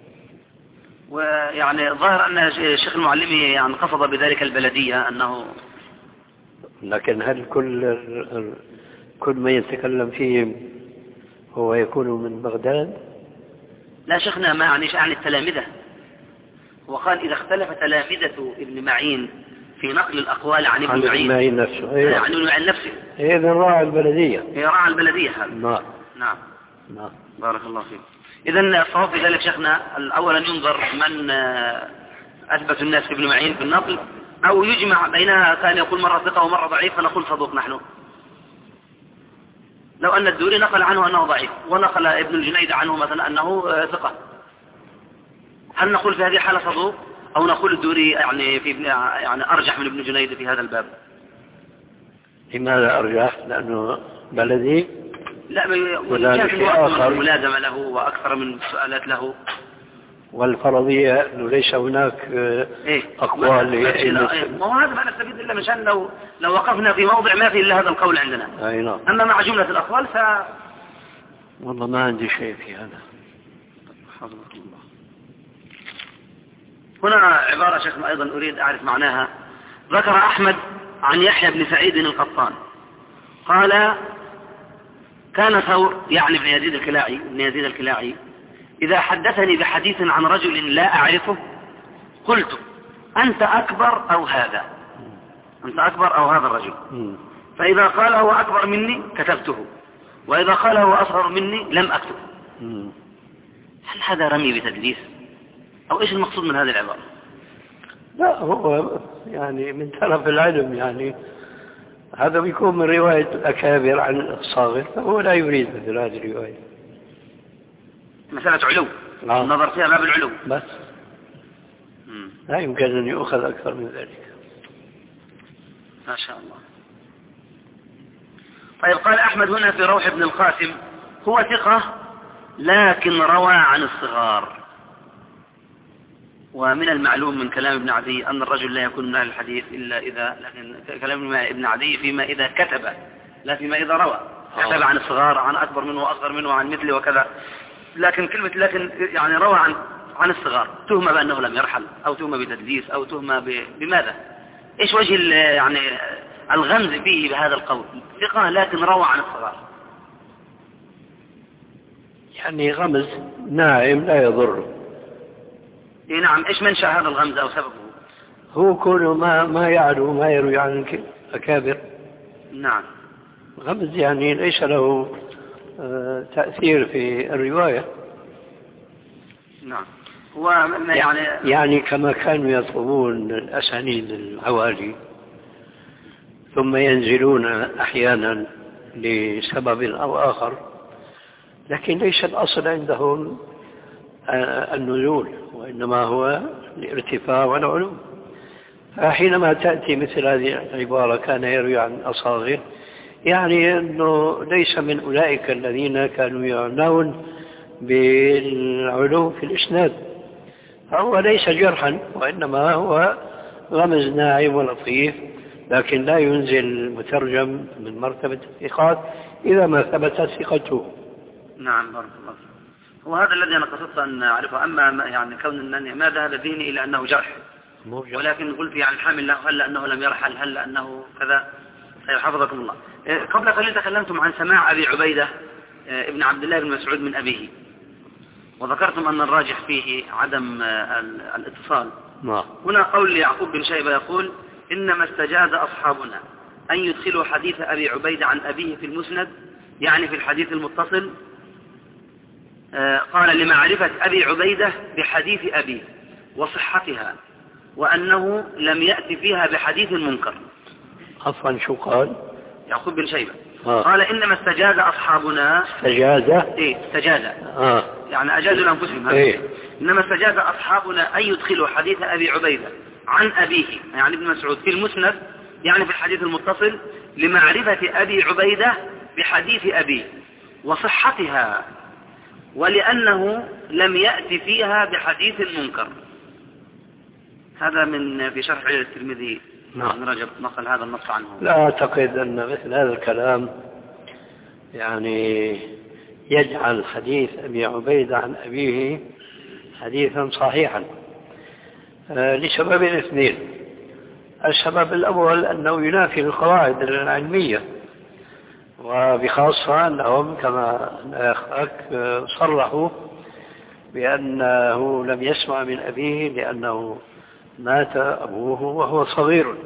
S2: ويعني ظاهر أن الشيخ المعلمي يعني قصد بذلك البلدية أنه،
S3: لكن هل كل كل ما يتكلم فيه هو يكون من بغداد؟
S2: لا شيخنا، ما عنيش عن التلامذة. وقال إذا اختلف تلامذة ابن معين في نقل الأقوال عن ابن معين,
S3: معين نفسه. أيوة.
S2: عن ابن معين نفسه.
S3: إذا راعى البلدية.
S2: هي راعى البلدية هذا.
S3: نعم.
S2: نعم.
S3: نعم.
S2: بارك الله فيك. إذن الصواب في ذلك شيخنا أولا ينظر من أثبت الناس في ابن معين في النقل، أو يجمع بينها، كان يقول مرة ثقة ومرة ضعيف فنقول صدوق نحن. لو أن الدوري نقل عنه أنه ضعيف ونقل ابن الجنيد عنه مثلا أنه ثقة، هل نقول في هذه الحالة صدوق أو نقول الدوري يعني في يعني أرجح من ابن جنيد في هذا الباب؟
S3: لماذا أرجح؟ لأنه بلدي؟
S2: لا، كان آخر ملازمة له وأكثر من سؤالات له.
S3: والفرضية أنه ليس هناك
S2: إيه؟
S3: أقوال.
S2: إيه؟ ما هو هذا ما نستفيد إلا مشان لو لو وقفنا في موضع ما في إلا هذا القول عندنا.
S3: أي نعم.
S2: أما مع جملة الأقوال ف
S3: والله ما عندي شيء في هذا.
S2: حفظك الله. هنا عبارة شيخنا أيضا أريد أعرف معناها. ذكر أحمد عن يحيى بن سعيد القطان قال: كان ثور يعني ابن يزيد الكلاعي ابن يزيد الكلاعي إذا حدثني بحديث عن رجل لا أعرفه قلت: أنت أكبر أو هذا؟ أنت أكبر أو هذا الرجل؟ فإذا قال هو أكبر مني كتبته، وإذا قال هو أصغر مني لم أكتب. هل هذا رمي بتدليس أو إيش المقصود من هذه العبارة؟
S3: لا، هو يعني من طرف العلم، يعني هذا بيكون من رواية الأكابر عن الصاغر، فهو لا يريد مثل هذه الرواية.
S2: مسألة علو. نعم. النظر فيها باب العلو
S3: بس. مم. لا يمكن أن يؤخذ أكثر من ذلك.
S2: ما شاء الله. طيب، قال أحمد هنا في روح ابن القاسم: هو ثقة لكن روى عن الصغار. ومن المعلوم من كلام ابن عدي أن الرجل لا يكون من أهل الحديث إلا إذا، لكن كلام ابن عدي فيما إذا كتب لا فيما إذا روى. كتب عن الصغار، عن أكبر منه وأصغر منه وعن مثله وكذا، لكن كلمة لكن يعني روى عن عن الصغار تهمة بأنه لم يرحل أو تهمة بتدليس أو تهمة ب... بماذا؟ إيش وجه يعني الغمز فيه بهذا القول؟ ثقة لكن روى عن الصغار،
S3: يعني غمز ناعم لا يضر.
S2: إيه نعم. إيش منشأ هذا الغمز أو سببه؟
S3: هو كونه ما ما يعلو ما يروي عن الأكابر.
S2: نعم.
S3: غمز يعني ليس له تأثير في الرواية.
S2: نعم. هو يعني
S3: يعني كما كانوا يطلبون الأسانيد العوالي ثم ينزلون أحيانا لسبب أو آخر، لكن ليس الأصل عندهم النزول، وإنما هو الارتفاع والعلو. فحينما تأتي مثل هذه العبارة كان يروي عن أصاغر، يعني أنه ليس من أولئك الذين كانوا يعنون بالعلو في الإسناد، فهو ليس جرحا، وإنما هو غمز ناعم ولطيف، لكن لا ينزل المترجم من مرتبة الثقات إذا ما ثبتت ثقته.
S2: نعم. بارك الله. وهذا الذي أنا قصدت أن أعرفه. أما يعني كون أنني ما ذهب ذهني إلى أنه جرح، ولكن قلت يعني الحامل له هل أنه لم يرحل، هل أنه كذا. حفظكم الله. قبل قليل تكلمتم عن سماع أبي عبيدة ابن عبد الله بن مسعود من أبيه، وذكرتم أن الراجح فيه عدم الاتصال. هنا قول يعقوب بن شيبة يقول إنما استجاز أصحابنا أن يدخلوا حديث أبي عبيدة عن أبيه في المسند، يعني في الحديث المتصل، قال لمعرفة أبي عبيدة بحديث أبيه وصحتها، وأنه لم يأتي فيها بحديث منكر.
S3: عفوا شو قال
S2: يعقوب بن شيبة؟
S3: آه.
S2: قال إنما استجاز أصحابنا.
S3: استجاز
S2: إيه استجاز آه. يعني أجازوا لأنفسهم.
S3: إيه؟
S2: إنما استجاز أصحابنا أن يدخلوا حديث أبي عبيدة عن أبيه يعني ابن مسعود في المسند، يعني في الحديث المتصل، لمعرفة أبي عبيدة بحديث أبيه وصحتها، ولأنه لم يأتي فيها بحديث منكر. هذا من في شرح الترمذي ابن رجب نقل هذا النص عنه.
S3: لا أعتقد أن مثل هذا الكلام يعني يجعل حديث أبي عبيدة عن أبيه حديثا صحيحا آه لسببين اثنين. السبب الأول أنه ينافي القواعد العلمية، وبخاصة أنهم كما أخاك صرحوا بأنه لم يسمع من أبيه لأنه مات أبوه وهو صغير.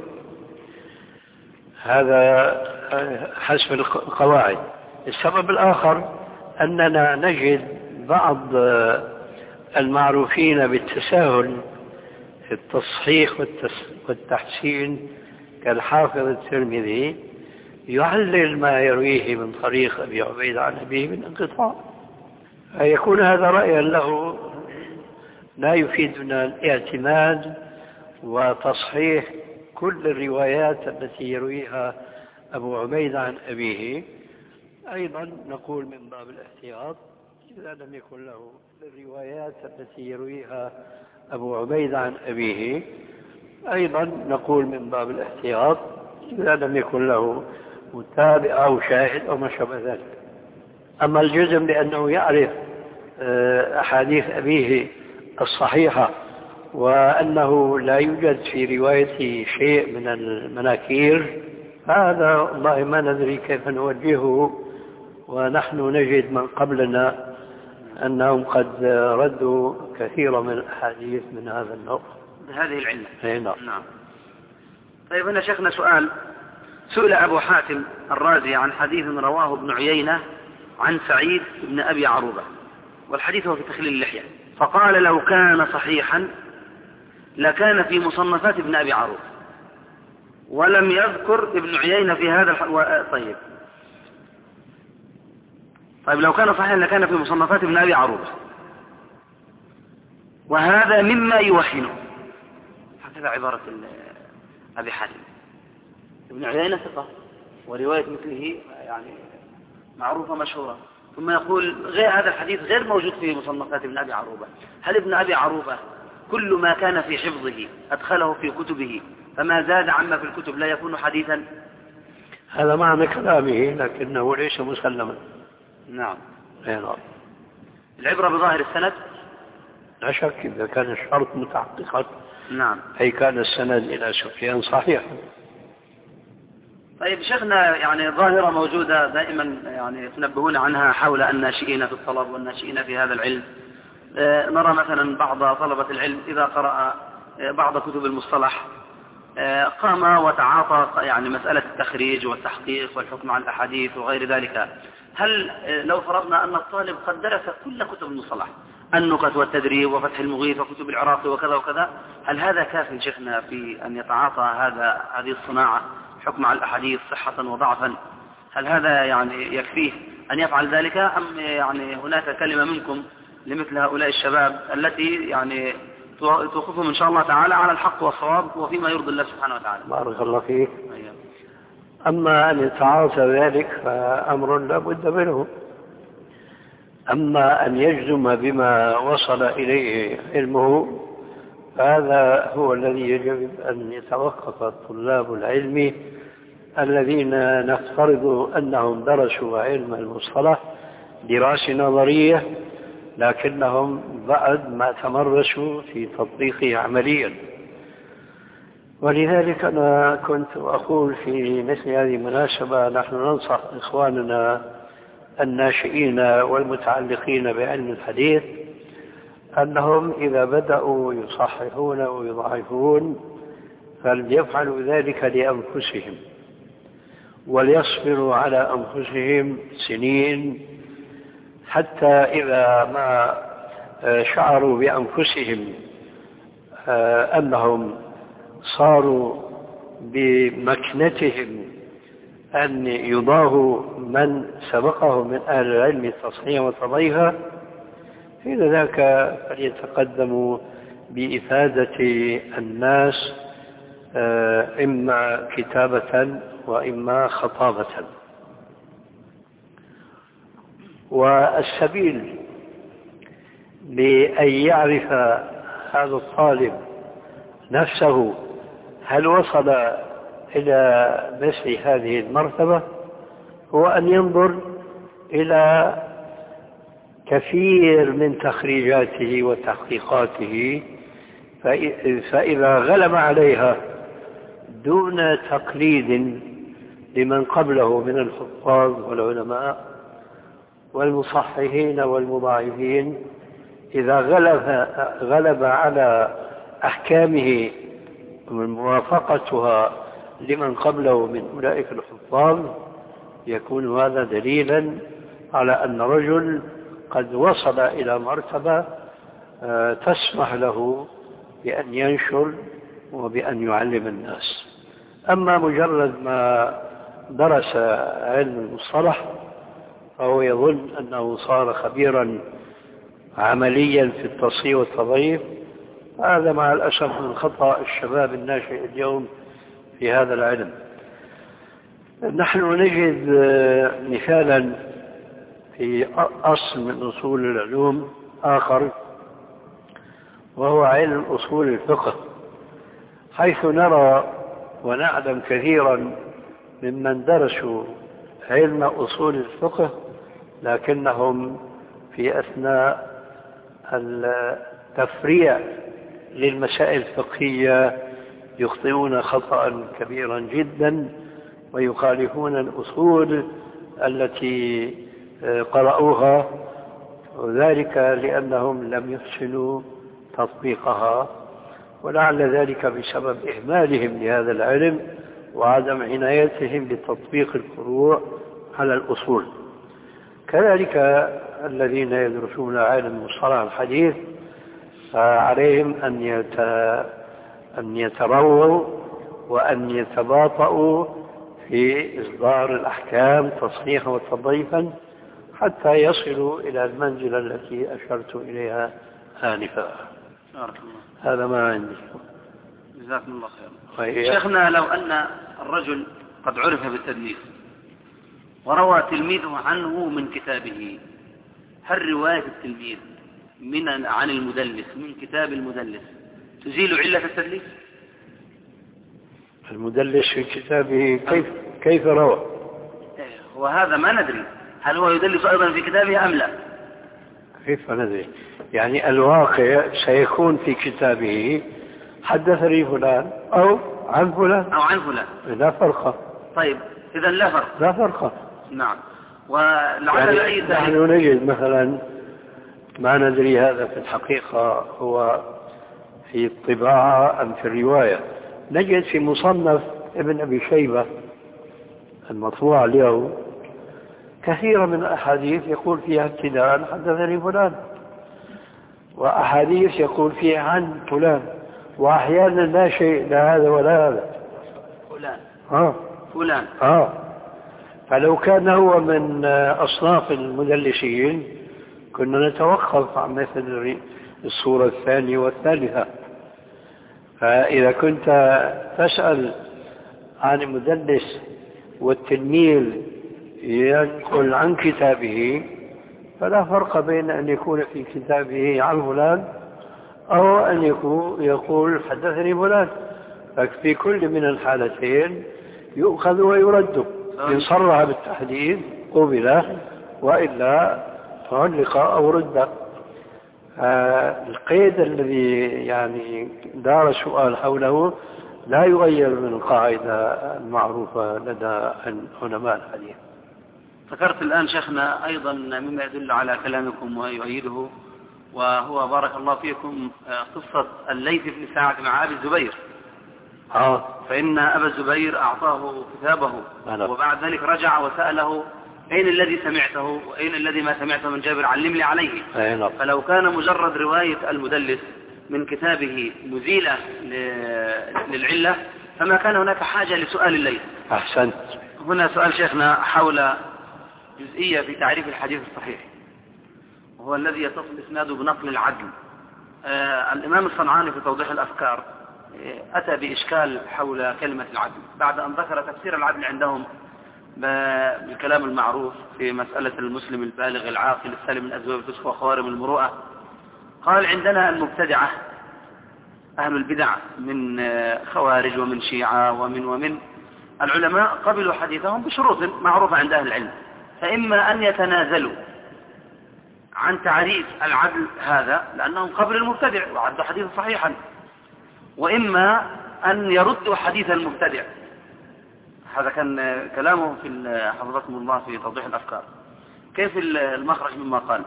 S3: هذا حسب القواعد. السبب الآخر أننا نجد بعض المعروفين بالتساهل في التصحيح والتحسين كالحافظ الترمذي يعلل ما يرويه من طريق أبي عبيدة عن أبيه من انقطاع، فيكون هذا رأيا له لا يفيدنا الاعتماد وتصحيح كل الروايات التي يرويها أبو عبيدة عن أبيه. أيضا نقول من باب الاحتياط إذا لم يكن له الروايات التي يرويها أبو عبيدة عن أبيه، أيضا نقول من باب الاحتياط إذا لم يكن له متابع أو شاهد أو ما شابه ذلك. أما الجزم بأنه يعرف أحاديث أبيه الصحيحة وأنه لا يوجد في روايته شيء من المناكير، هذا والله ما ندري كيف نوجهه، ونحن نجد من قبلنا أنهم قد ردوا كثيرا من الأحاديث من هذا النوع
S2: بهذه العلة.
S3: نعم.
S2: نعم. طيب هنا شيخنا سؤال. سئل أبو حاتم الرازي عن حديث رواه ابن عيينة عن سعيد بن أبي عروبة، والحديث هو في تخليل اللحية، فقال لو كان صحيحا لكان في مصنفات ابن أبي عروبة، ولم يذكر ابن عيينة في هذا الح... و... طيب طيب لو كان صحيحا لكان في مصنفات ابن أبي عروبة، وهذا مما يوحنه. هكذا عبارة أبي حاتم. ابن عيينة ثقة ورواية مثله يعني معروفة مشهورة، ثم يقول غير هذا الحديث غير موجود في مصنفات ابن أبي عروبة. هل ابن أبي عروبة كل ما كان في حفظه أدخله في كتبه، فما زاد عما في الكتب لا يكون حديثا؟
S3: هذا معنى كلامه لكنه ليس مسلما.
S2: نعم.
S3: نعم.
S2: العبرة بظاهر السند
S3: لا شك إذا كان الشرط متحققا.
S2: نعم.
S3: أي كان السند إلى سفيان صحيح.
S2: طيب شيخنا، يعني ظاهرة موجودة دائما يعني يتنبهون عنها حول الناشئين في الطلب والناشئين في هذا العلم. آه نرى مثلا بعض طلبة العلم إذا قرأ آه بعض كتب المصطلح آه قام وتعاطى يعني مسألة التخريج والتحقيق والحكم على الأحاديث وغير ذلك. هل آه لو فرضنا أن الطالب قد درس كل كتب المصطلح، النكت والتدريب وفتح المغيث وكتب العراقي وكذا وكذا، هل هذا كاف شيخنا في أن يتعاطى هذا هذه الصناعة حكم على الأحاديث صحة وضعفا؟ هل هذا يعني يكفيه أن يفعل ذلك، أم يعني هناك كلمة منكم لمثل هؤلاء الشباب التي يعني توقفهم إن شاء الله تعالى على الحق والصواب وفيما يرضي الله سبحانه وتعالى؟
S3: بارك الله فيك. أما أن يتعاطى ذلك فأمر لا بد منه، أما أن يجزم بما وصل إليه علمه فهذا هو الذي يجب أن يتوقف طلاب العلم الذين نفترض أنهم درسوا علم المصطلح دراسة نظرية لكنهم بعد ما تمرسوا في تطبيقه عمليا. ولذلك أنا كنت أقول في مثل هذه المناسبة نحن ننصح إخواننا الناشئين والمتعلقين بعلم الحديث أنهم إذا بدأوا يصححون ويضعفون فليفعلوا ذلك لأنفسهم، وليصبروا على أنفسهم سنين حتى إذا ما شعروا بأنفسهم أنهم صاروا بمكنتهم أن يضاهوا من سبقهم من أهل العلم تصحيحا وتضعيفا، حين ذاك فليتقدموا بإفادة الناس إما كتابة وإما خطابة. والسبيل بأن يعرف هذا الطالب نفسه هل وصل إلى مثل هذه المرتبة هو أن ينظر إلى كثير من تخريجاته وتحقيقاته، فإذا غلب عليها دون تقليد لمن قبله من الحفاظ والعلماء والمصححين والمضاعفين، إذا غلب, غلب على أحكامه وموافقتها لمن قبله من أولئك الحفاظ، يكون هذا دليلا على أن رجل قد وصل إلى مرتبة تسمح له بأن ينشر وبأن يعلم الناس. أما مجرد ما درس علم المصطلح فهو يظن أنه صار خبيرا عمليا في التصحيح والتضعيف، هذا مع الأسف من خطأ الشباب الناشئ اليوم في هذا العلم. نحن نجد مثالا في أصل من أصول العلوم آخر وهو علم أصول الفقه، حيث نرى ونعلم كثيرا ممن درسوا علم أصول الفقه لكنهم في أثناء التفريع للمسائل الفقهية يخطئون خطأ كبيرا جدا ويخالفون الأصول التي قرأوها، وذلك لأنهم لم يحسنوا تطبيقها، ولعل ذلك بسبب إهمالهم لهذا العلم وعدم عنايتهم بتطبيق الفروع على الأصول. كذلك الذين يدرسون علم مصطلح الحديث عليهم أن أن يترووا وأن يتباطؤوا في إصدار الأحكام تصحيحا وتضعيفا حتى يصلوا إلى المنزلة التي أشرت إليها آنفا. هذا ما عندي.
S2: جزاكم الله خير. شيخنا، لو أن الرجل قد عرف بالتدليس وروى تلميذه عنه من كتابه، هل رواية التلميذ من عن المدلس من كتاب المدلس تزيل علة التدليس؟
S3: المدلس في كتابه كيف كيف روى؟
S2: وهذا ما ندري هل هو يدلس أيضا في كتابه أم لا.
S3: كيف ندري؟ يعني الواقع سيكون في كتابه حدثني فلان أو عن فلان
S2: أو عن فلان،
S3: لا فرق.
S2: طيب إذا لا فرق.
S3: لا فرق.
S2: نعم. ولعل
S3: يعني نحن نجد مثلا ما ندري هذا في الحقيقة هو في الطباعة أم في الرواية، نجد في مصنف ابن أبي شيبة المطبوع اليوم كثيرا من الأحاديث يقول فيها ابتداء حدثني فلان، وأحاديث يقول فيها عن فلان، وأحيانا لا شيء لا هذا ولا هذا.
S2: فلان
S3: آه.
S2: فلان
S3: آه. فلو كان هو من أصناف المدلسين كنا نتوقف عن مثل الصورة الثانية والثالثة. فإذا كنت تسأل عن المدلس والتلميذ ينقل عن كتابه فلا فرق بين أن يكون في كتابه عن فلان أو أن يكون يقول حدثني فلان، ففي كل من الحالتين يؤخذ ويرد، إن صرح بالتحديث قبل وإلا تعلق أو رد. آه القيد الذي يعني دار السؤال حوله لا يغير من القاعدة المعروفة لدى علماء الحديث.
S2: ذكرت الآن شيخنا أيضا مما يدل على كلامكم ويؤيده، وهو بارك الله فيكم قصة الليث بن سعد مع أبي الزبير.
S3: آه.
S2: فإن أبا الزبير أعطاه كتابه وبعد ذلك رجع وسأله أين الذي سمعته وأين الذي ما سمعته من جابر، علمني عليه. فلو كان مجرد رواية المدلس من كتابه مزيلة للعلة فما كان هناك حاجة لسؤال الليث.
S3: أحسنت.
S2: هنا سؤال شيخنا حول جزئية في تعريف الحديث الصحيح، وهو الذي يتصل إسناده بنقل العدل. آه الإمام الصنعاني في توضيح الأفكار أتى بإشكال حول كلمة العدل بعد أن ذكر تفسير العدل عندهم بالكلام المعروف في مسألة المسلم البالغ العاقل السالم من أسباب الفسق وخوارم المروءة. قال عندنا المبتدعة أهل البدع من خوارج ومن شيعة ومن ومن العلماء قبلوا حديثهم بشروط معروفة عند أهل العلم، فإما أن يتنازلوا عن تعريف العدل هذا لأنهم قبل المبتدع وعدوا حديثا صحيحا، وإما أن يردوا حديث المبتدع. هذا كان كلامه في حفظكم الله في توضيح الأفكار. كيف المخرج مما قال؟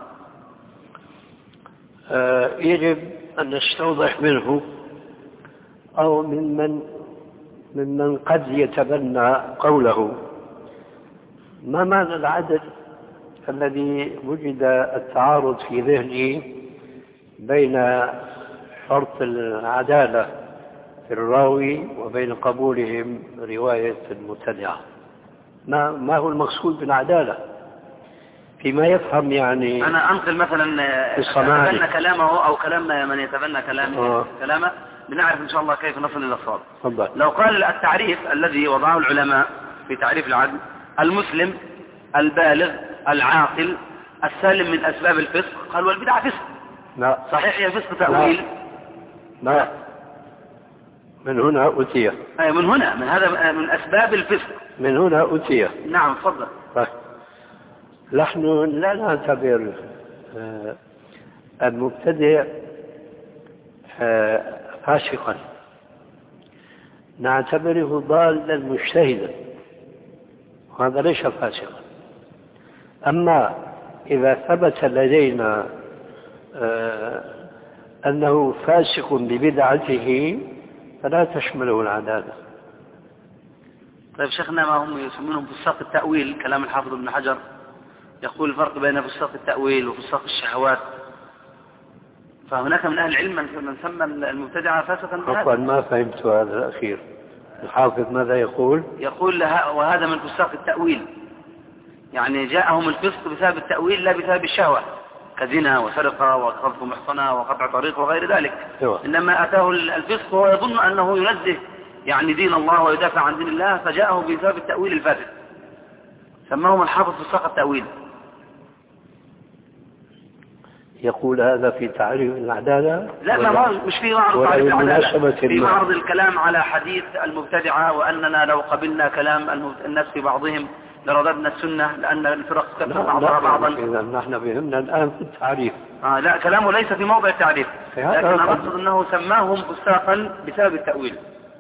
S3: آه يجب أن نستوضح منه أو ممن ممن قد يتبنى قوله ما معنى العدل الذي وجد التعارض في ذهنه بين شرط العدالة في الراوي وبين قبولهم رواية المبتدعة. ما ما هو المقصود بالعدالة فيما يفهم؟ يعني
S2: أنا أنقل مثلا يتبنى كلامه أو كلام من يتبنى كلامه آه. كلامه بنعرف إن شاء الله كيف نصل إلى الصواب.
S3: فضل.
S2: لو قال التعريف الذي وضعه العلماء في تعريف العدل المسلم البالغ العاقل السالم من أسباب الفسق، قال والبدعة فسق.
S3: لا.
S2: صحيح هي فسق تأويل؟
S3: لا. لا. من هنا أتي.
S2: أي من هنا من هذا من أسباب الفسق.
S3: من هنا أتي.
S2: نعم تفضل.
S3: نحن لا نعتبر المبتدع فاسقا، نعتبره ضالا مجتهدا، وهذا ليس فاسقا. أما إذا ثبت لدينا أنه فاسق ببدعته فلا تشمله العدالة.
S2: طيب شيخنا، ما هم يسمونهم فساق التأويل، كلام الحافظ ابن حجر يقول الفرق بين فساق التأويل وفساق الشهوات، فهناك من أهل العلم من سمى المبتدعة فاسقا بهذا.
S3: عفوا ما فهمت هذا الأخير، الحافظ ماذا يقول؟
S2: يقول وهذا من فساق التأويل، يعني جاءهم الفسق بسبب التأويل لا بسبب الشهوة، كزنا وسرقة وقذف محصنة وقطع طريق وغير ذلك.
S3: أيوة.
S2: إنما أتاه الفسق وهو يظن أنه ينزه يعني دين الله ويدافع عن دين الله، فجاءه بسبب التأويل الفاسد، سماهم الحافظ فساق التأويل.
S3: يقول هذا في تعريف العدالة؟
S2: لا ما مش في معرض تعريف العدالة، في معرض الكلام على حديث المبتدعة، وأننا لو قبلنا كلام الناس في بعضهم لرددنا السنة لأن الفرق تكفر بعضها بعضا.
S3: إذا نحن بهمنا الآن في التعريف.
S2: آه لا، كلامه ليس في موضع التعريف، لكن أنا أقصد أنه سماهم فساقا بسبب التأويل.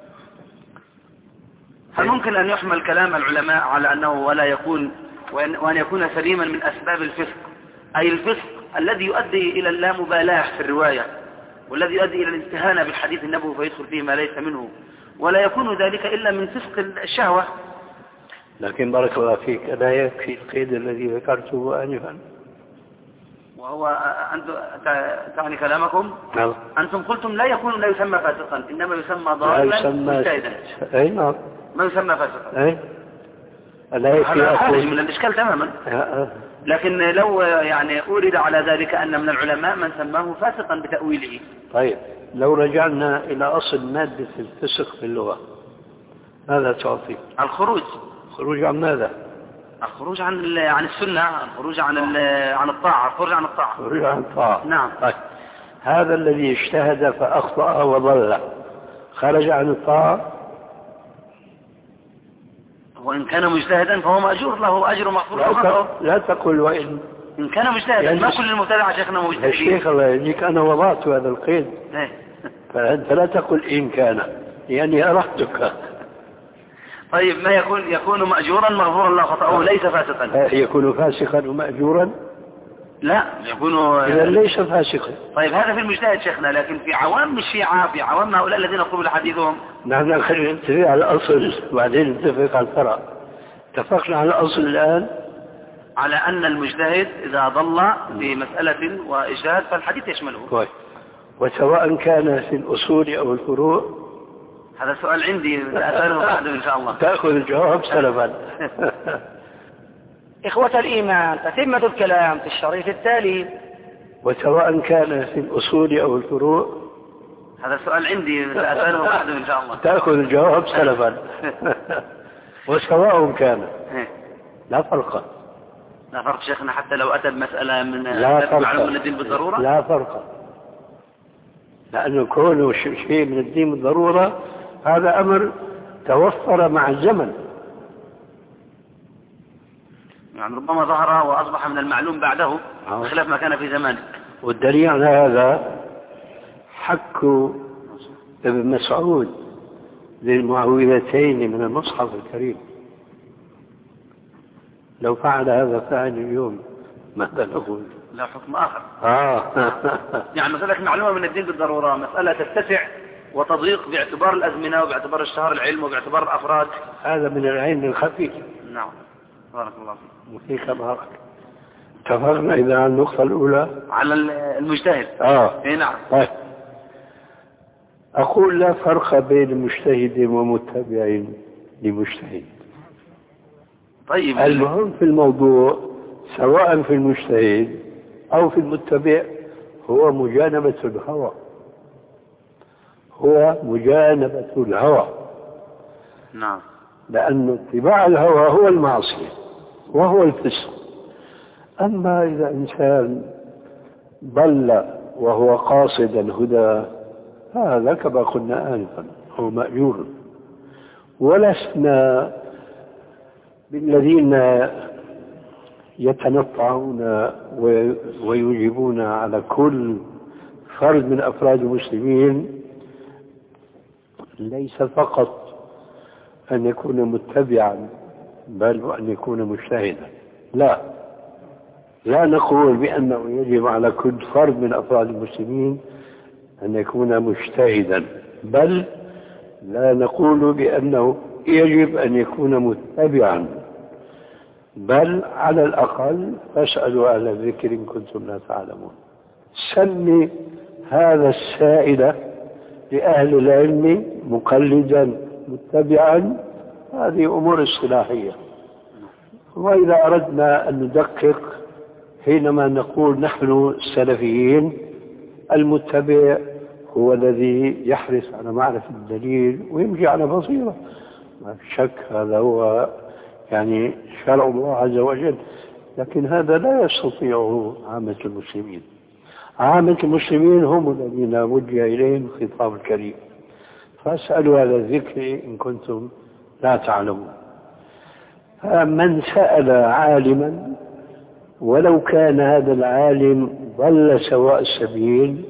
S2: هل ممكن أن يحمل كلام العلماء على أنه ولا يكون وأن يكون سليما من أسباب الفسق، أي الفسق الذي يؤدي إلى اللامبالاة في الرواية والذي يؤدي إلى الاستهانة بالحديث النبوي فيدخل فيه ما ليس منه، ولا يكون ذلك إلا من فسق الشهوة؟
S3: لكن بارك الله فيك لا يكفي القيد الذي ذكرته آنفا،
S2: وهو أنت تعني كلامكم.
S3: نعم.
S2: أنتم قلتم لا يكون لا يسمى فاسقا، إنما يسمى ضالا مجتهدا.
S3: أي نعم،
S2: ما يسمى فاسقا.
S3: أي لا يكفي
S2: هذا خارج من الإشكال تماما.
S3: أه.
S2: لكن لو يعني أورد على ذلك أن من العلماء من سماه فاسقا بتأويله.
S3: طيب لو رجعنا إلى أصل مادة الفسق في اللغة ماذا تعطي؟
S2: الخروج.
S3: خروج عن ماذا؟
S2: الخروج عن عن السنة، الخروج عن عن الطاعة، الخروج عن الطاعة.
S3: الخروج عن الطاعة.
S2: نعم.
S3: طيب هذا الذي اجتهد فأخطأ وضل خرج عن الطاعة؟
S2: وإن كان مجتهدا فهو مأجور له أجر مغفور له.
S3: لا, لا تقل وإن
S2: إن كان مجتهدا يعني ما كل المبتدع شيخنا مجتهدين.
S3: يا شيخ الله يهديك أنا وضعت هذا القيد فأنت لا تقل إن كان يعني أرحتك.
S2: طيب ما يكون يكون مأجورا مغفورا له خطأه ليس فاسقا.
S3: يكون فاسقا ومأجورا
S2: لا يكون
S3: إذا ليس فاسقا.
S2: طيب هذا في المجتهد شيخنا، لكن في عوام الشيعة في عوام هؤلاء الذين قبل حديثهم
S3: نحن خلينا نتفق على الأصل وبعدين نتفق على الفرع. اتفقنا على الأصل الآن
S2: على أن المجتهد إذا ضل في مسألة وإجتهاد فالحديث يشمله.
S3: كويس. وسواء كان في الأصول أو الفروع
S2: هذا سؤال عندي أسأله بعد إن شاء الله
S3: تأخذ الجواب سلفا.
S2: إخوة الإيمان تتمة الكلام في الشريط التالي.
S3: وسواء كان في الأصول أو الفروع
S2: هذا سؤال عندي أسأله بعد إن شاء الله
S3: تأخذ الجواب سلفا. وسواء كان لا فرق.
S2: لا فرق شيخنا حتى لو أتى بمسألة من
S3: لا فرق
S2: من الدين بالضرورة.
S3: لا فرق لأنه كونه شيء من الدين بالضرورة هذا أمر توفر مع الزمن،
S2: يعني ربما ظهر وأصبح من المعلوم بعده بخلاف ما كان في زمانه.
S3: والدليل على هذا حك ابن مسعود للمعوذتين من المصحف الكريم. لو فعل هذا فعل اليوم ماذا نقول؟
S2: لا حكم آخر.
S3: آه.
S2: يعني مسألة معلومة من الدين بالضرورة مسألة تتسع وتضيق باعتبار الأزمنة وباعتبار اشتهار العلم وباعتبار الأفراد.
S3: هذا من العلم الخفي.
S2: نعم بارك الله فيك.
S3: وفيك بارك. اتفقنا إذا على النقطة الأولى
S2: على المجتهد.
S3: آه.
S2: إيه نعم.
S3: طيب. أقول لا فرق بين مجتهد ومتبع لمجتهد.
S2: طيب.
S3: المهم في الموضوع سواء في المجتهد أو في المتبع هو مجانبة الهوى. هو مجانبة الهوى.
S2: نعم.
S3: لأن اتباع الهوى هو المعصية وهو الفسق. أما إذا إنسان ضل وهو قاصد الهدى هذا كما قلنا آنفا هو مأجور. ولسنا بالذين يتنطعون ويجيبون على كل فرد من أفراد المسلمين ليس فقط أن يكون متبعا بل وأن يكون مجتهدا. لا لا نقول بأنه يجب على كل فرد من أفراد المسلمين أن يكون مجتهدا، بل لا نقول بأنه يجب أن يكون متبعا، بل على الأقل فاسألوا أهل الذكر إن كنتم لا تعلمون. سمي هذا السائل لأهل العلم مقلدا متبعا، هذه أمور اصطلاحية. وإذا أردنا أن ندقق حينما نقول نحن السلفيين المتبع هو الذي يحرص على معرفة الدليل ويمشي على بصيرة، ما في شك هذا هو يعني شرع الله عز وجل، لكن هذا لا يستطيعه عامة المسلمين. عامة المسلمين هم الذين وجه إليهم الخطاب الكريم، فاسألوا على الذكر إن كنتم لا تعلمون. من سأل عالما ولو كان هذا العالم ضل سواء السبيل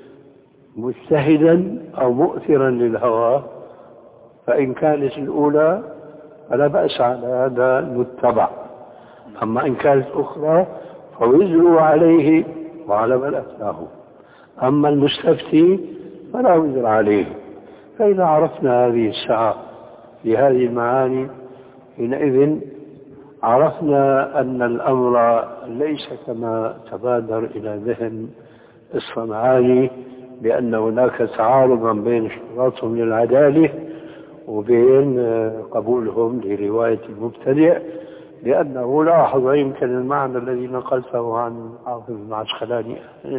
S3: مجتهدا أو مؤثرا للهوى، فإن كانت الأولى فلا بأس على هذا المتبع، أما إن كانت أخرى فوزروا عليه وعلى من أفتاه، أما المستفتي فلا وزر عليه. فإذا عرفنا هذه الساعة لهذه المعاني حينئذ عرفنا أن الأمر ليس كما تبادر إلى ذهن الصنعاني بأن هناك تعارضا بين اشتراطهم للعدالة وبين قبولهم لرواية المبتدع، لأنه لاحظ يمكن المعنى الذي نقلته عن حافظ العسقلاني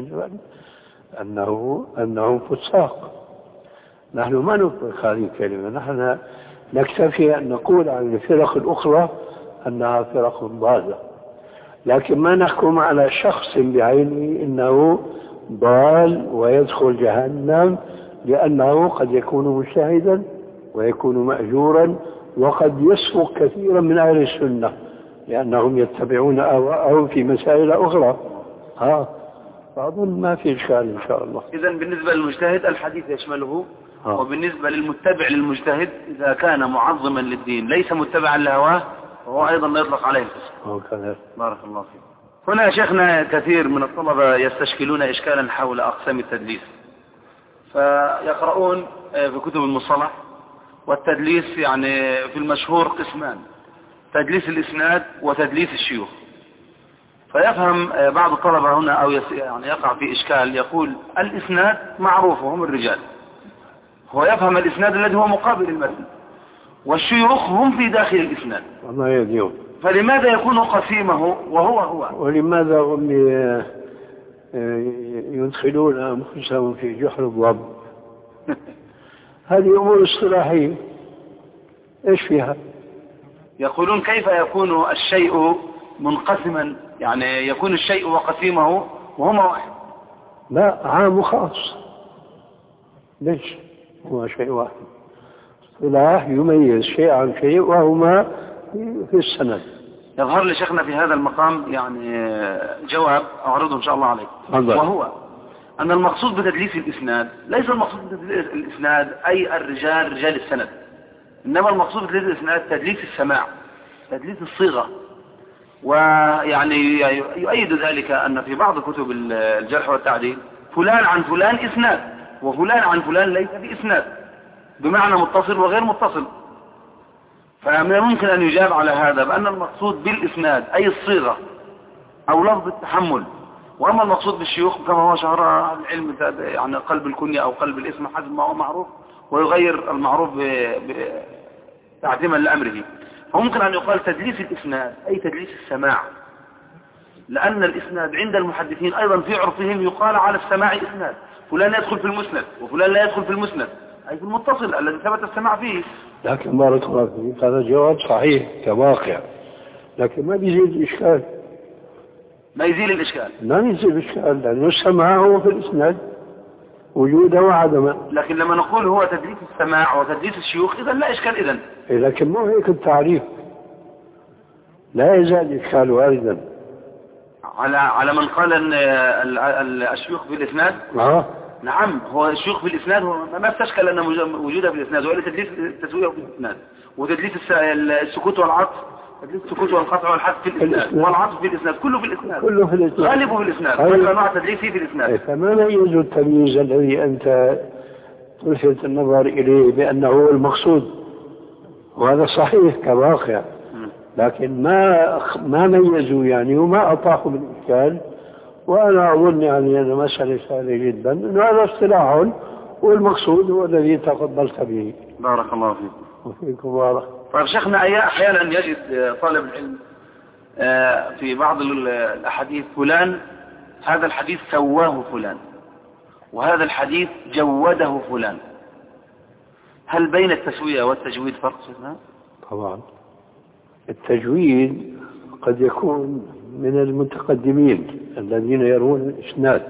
S3: أنه أنه فساق. نحن ما نطلق هذه الكلمة، نحن نكتفي أن نقول عن الفرق الأخرى أنها فرق ضالة، لكن ما نحكم على شخص بعينه إنه ضال ويدخل جهنم، لأنه قد يكون مجتهدا ويكون مأجورا وقد يسبق كثيرا من أهل السنة لأنهم يتبعون أهواءهم في مسائل أخرى. ها فأظن ما في إشكال إن شاء الله.
S2: إذن بالنسبة للمجتهد الحديث يشمله،
S3: ها.
S2: وبالنسبة للمتبع للمجتهد إذا كان معظما للدين ليس متبعا لهواه وهو أيضا لا يطلق عليه الفسق. بارك الله فيك. هنا يا شيخنا كثير من الطلبة يستشكلون إشكالا حول أقسام التدليس، فيقرؤون في كتب المصطلح والتدليس يعني في المشهور قسمان: تدليس الإسناد وتدليس الشيوخ. فيفهم بعض الطلبة هنا أو يعني يقع في إشكال، يقول الإسناد معروف وهم الرجال، هو يفهم الإسناد الذي هو مقابل المتن، والشيوخ هم في داخل الإسناد،
S3: الله يهديهم.
S2: فلماذا يكون قسيمه وهو هو؟
S3: ولماذا هم يدخلون أنفسهم في جحر الضب؟ هذه أمور اصطلاحية إيش فيها؟
S2: يقولون كيف يكون الشيء منقسما، يعني يكون الشيء وقسيمه وهما واحد؟
S3: لا، عام وخاص. ليش هو شيء واحد؟ اصطلاح يميز شيء عن شيء وهما في السند.
S2: يظهر لي شيخنا في هذا المقام يعني جواب أعرضه إن شاء الله عليك، وهو أن المقصود بتدليس الإسناد ليس المقصود بتدليس الإسناد أي الرجال رجال السند، إنما المقصود بتدليس الإسناد تدليس السماع، تدليس الصيغة. ويعني يؤيد ذلك أن في بعض كتب الجرح والتعديل فلان عن فلان إسناد وفلان عن فلان ليس بإسناد، بمعنى متصل وغير متصل. فمن الممكن أن يجاب على هذا بأن المقصود بالإسناد أي الصيغة أو لفظ التحمل، وأما المقصود بالشيوخ كما هو شهر العلم يعني قلب الكنية أو قلب الاسم حسب ما هو معروف، ويغير المعروف تعظيما لأمره. فممكن أن يقال تدليس الإسناد أي تدليس السماع، لأن الإسناد عند المحدثين أيضا في عرفهم يقال على السماع إسناد، فلان يدخل في المسند وفلان لا يدخل في المسند، أي في المتصل الذي ثبت السماع فيه.
S3: لكن بارك الله فيك هذا جواب صحيح كواقع، لكن ما بيزيد الإشكال.
S2: ما يزيل الإشكال؟
S3: ما يزيل الإشكال، لأنه السماع هو في الإسناد وجوده وعدمه.
S2: لكن لما نقول هو تدليس السماع وتدليس الشيوخ إذن لا إشكال إذن.
S3: لكن مو هيك التعريف، لا يزال إشكال واردا
S2: على على من قال أن الشيوخ في الإسناد.
S3: آه.
S2: نعم، هو الشيوخ في الإسناد هو ما استشكل أن وجوده في الإسناد، وإلا تدليس التسوية في الإسناد، وتدليس السكوت والعطف، تدليس السكوت والقطع والحذف في الإسناد، والعطف في الإسناد، كله في الإسناد،
S3: كله في الإسناد،
S2: غالبه في الإسناد، كل نوع تدليسي في الإسناد.
S3: فما ميز التمييز الذي أنت تلفت النظر إليه بأنه هو المقصود، وهذا صحيح كواقع، لكن ما ما ميزوا يعني وما أطاحوا بالإشكال. وأنا أظن يعني أن مسألة سهلة جدا، أنه هذا اصطلاح والمقصود هو الذي تفضلت به.
S2: بارك الله فيكم.
S3: وفيكم بارك.
S2: طيب شيخنا، أحيانا يجد طالب العلم في بعض الأحاديث فلان هذا الحديث سواه فلان وهذا الحديث جوده فلان، هل بين التسوية والتجويد فرق شيخنا؟
S3: طبعا التجويد قد يكون من المتقدمين الذين يروون الإسناد،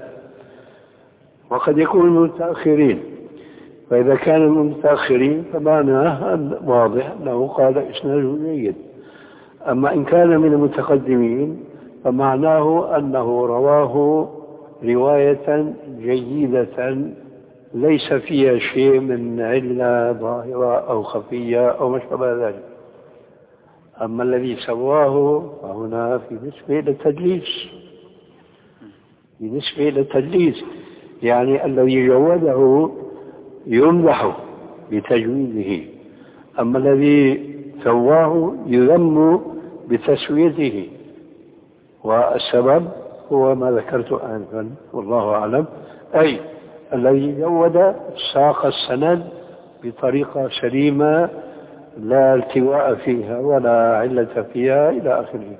S3: وقد يكون من المتأخرين، فإذا كان من المتأخرين فمعناه واضح أنه قال إسناده جيد. أما إن كان من المتقدمين فمعناه أنه رواه رواية جيدة ليس فيها شيء من علة ظاهرة أو خفية أو ما شابه ذلك. أما الذي سواه فهنا في نسبة إلى التدليس، في نسبة إلى التدليس، يعني الذي جوده يمدح بتجويده، أما الذي سواه يذم بتسويته، والسبب هو ما ذكرت آنفا والله أعلم، أي الذي جود ساق السند بطريقة سليمة لا التواء فيها ولا علة فيها إلى آخره،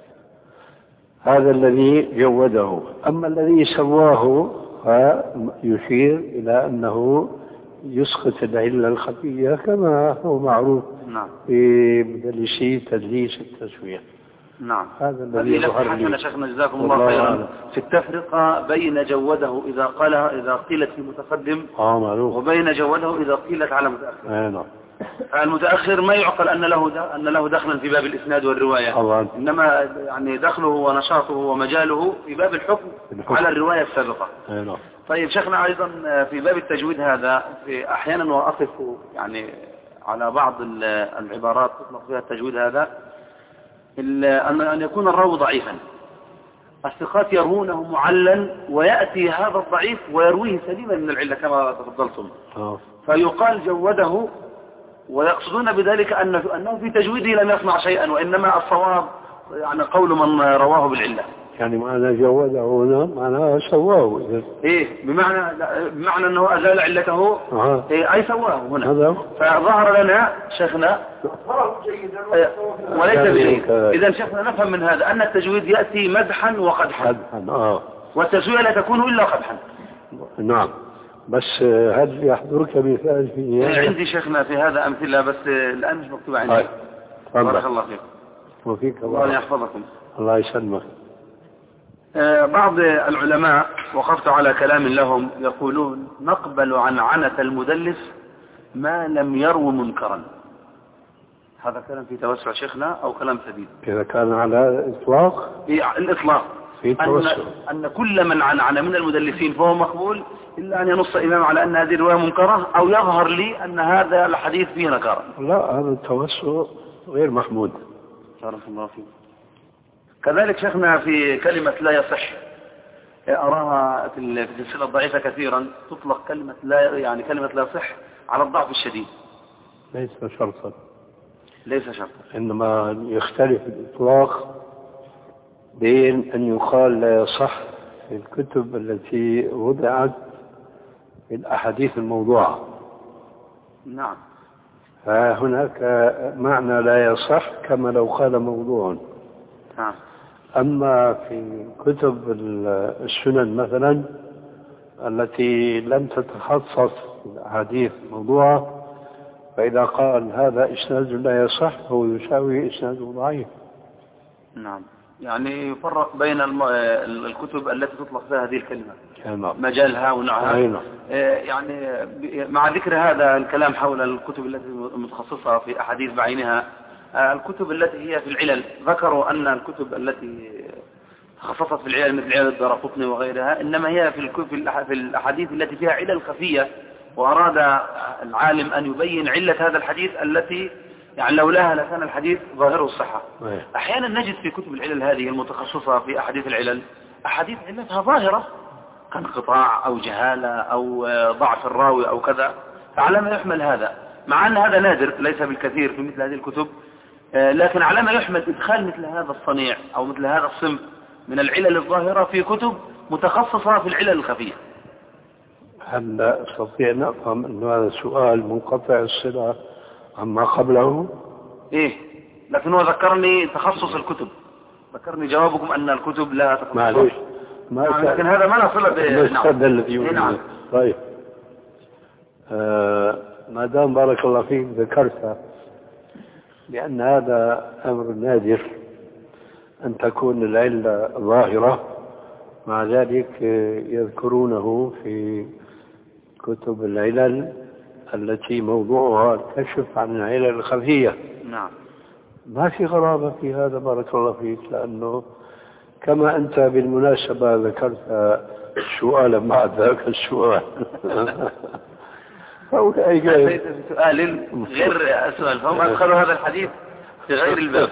S3: هذا الذي جوده. أما الذي سواه فيشير إلى أنه يسقط العلة الخفية كما هو معروف في مدلسي تدليس التسوية.
S2: نعم،
S3: هذا الذي يظهر لي.
S2: شيخنا جزاكم الله خيرا في التفرقة بين جوده إذا قالها إذا قيلت في متقدم
S3: آه معروف،
S2: وبين جوده إذا قيلت على متأخر.
S3: آه نعم.
S2: المتأخر ما يعقل أن له أن له دخلا في باب الإسناد والرواية طبعا. إنما يعني دخله ونشاطه ومجاله في باب الحكم, الحكم. على الرواية السابقة. أيوة. طيب شيخنا أيضا في باب التجويد هذا في أحيانا وأقف يعني على بعض العبارات تطلق فيها التجويد هذا أن يكون الراوي ضعيفا، الثقات يروونه معلا ويأتي هذا الضعيف ويرويه سليما من العلة كما تفضلتم، فيقال جوده، ويقصدون بذلك أنه في تجويده لم يصنع شيئا، وإنما الصواب يعني قول من رواه بالعلة.
S3: يعني معنى جوده هنا معناه سواه.
S2: إيه بمعنى بمعنى أنه أزال علته. أه. إيه أي سواه هنا. هذا. فظهر لنا شيخنا وليس بجيد. إذا شيخنا نفهم من هذا أن التجويد يأتي مدحا وقدحا.
S3: آه.
S2: والتسوية لا تكون إلا قدحا.
S3: نعم. بس هل يحضرك مثال فيه؟
S2: عندي شيخنا في هذا أمثلة بس الآن مش مكتوبة عندي. بارك الله فيك.
S3: وفيك
S2: الله. الله يحفظكم.
S3: الله يسلمك.
S2: آه بعض العلماء وقفت على كلام لهم يقولون نقبل عن عنة المدلس ما لم يرو منكرا. هذا كلام في توسع شيخنا أو كلام سديد؟
S3: إذا كان على إطلاق
S2: في الإطلاق
S3: في توسع.
S2: أن, أن كل من عن عن من المدلسين فهو مقبول إلا أن ينص إمام على أن هذه الرواية منكرة أو يظهر لي أن هذا الحديث فيه نكارة.
S3: لا هذا التوسع غير محمود.
S2: بارك الله فيك. كذلك شيخنا في كلمة لا يصح أراها في السلسلة الضعيفة كثيرا تطلق كلمة لا يعني كلمة لا يصح على الضعف الشديد.
S3: ليس شرطا.
S2: ليس شرطا.
S3: إنما يختلف الإطلاق بين أن يقال لا يصح في الكتب التي وضعت في الأحاديث الموضوعة.
S2: نعم.
S3: فهناك معنى لا يصح كما لو قال موضوع.
S2: نعم.
S3: أما في كتب السنن مثلا التي لم تتخصص في الأحاديث الموضوعة فإذا قال هذا إسناد لا يصح هو يساوي إسناد ضعيف.
S2: نعم. يعني يفرق بين الم... الكتب التي تطلق فيها هذه الكلمة
S3: نعم.
S2: مجالها ونوعها.
S3: نعم.
S2: يعني مع ذكر هذا الكلام حول الكتب التي متخصصة في أحاديث بعينها، الكتب التي هي في العلل ذكروا أن الكتب التي تخصصت في العلل مثل علل الدارقطني وغيرها إنما هي في في الأحاديث التي فيها علل خفية، وأراد العالم أن يبين علة هذا الحديث التي يعني لولاها لكان الحديث ظاهره الصحة. أحيانا نجد في كتب العلل هذه المتخصصة في أحاديث العلل أحاديث علتها ظاهرة كانقطاع أو جهالة أو ضعف الراوي أو كذا، فعلى ما يحمل هذا مع أن هذا نادر ليس بالكثير في مثل هذه الكتب، لكن على ما يحمل إدخال مثل هذا الصنيع أو مثل هذا الصنف من العلل الظاهرة في كتب متخصصة في العلل الخفية.
S3: هل أستطيع أن أفهم أن هذا السؤال منقطع الصلة عما قبله؟
S2: إيه لكن هو ذكرني تخصص الكتب، ذكرني جوابكم أن الكتب لا تخصص.
S3: معلش
S2: ما نعم. لكن هذا ما نصل به.
S3: نعم. طيب آه ما دام بارك الله فيك ذكرت لأن هذا أمر نادر أن تكون العلة ظاهرة، مع ذلك يذكرونه في كتب العلل التي موضوعها الكشف عن العلل الخفية.
S2: نعم.
S3: ما في غرابة في هذا بارك الله فيك، لأنه كما أنت بالمناسبة ذكرت سؤالا مع ذاك السؤال
S2: أتيت بسؤال غير سؤال فهم أدخلوا هذا الحديث في غير الباب.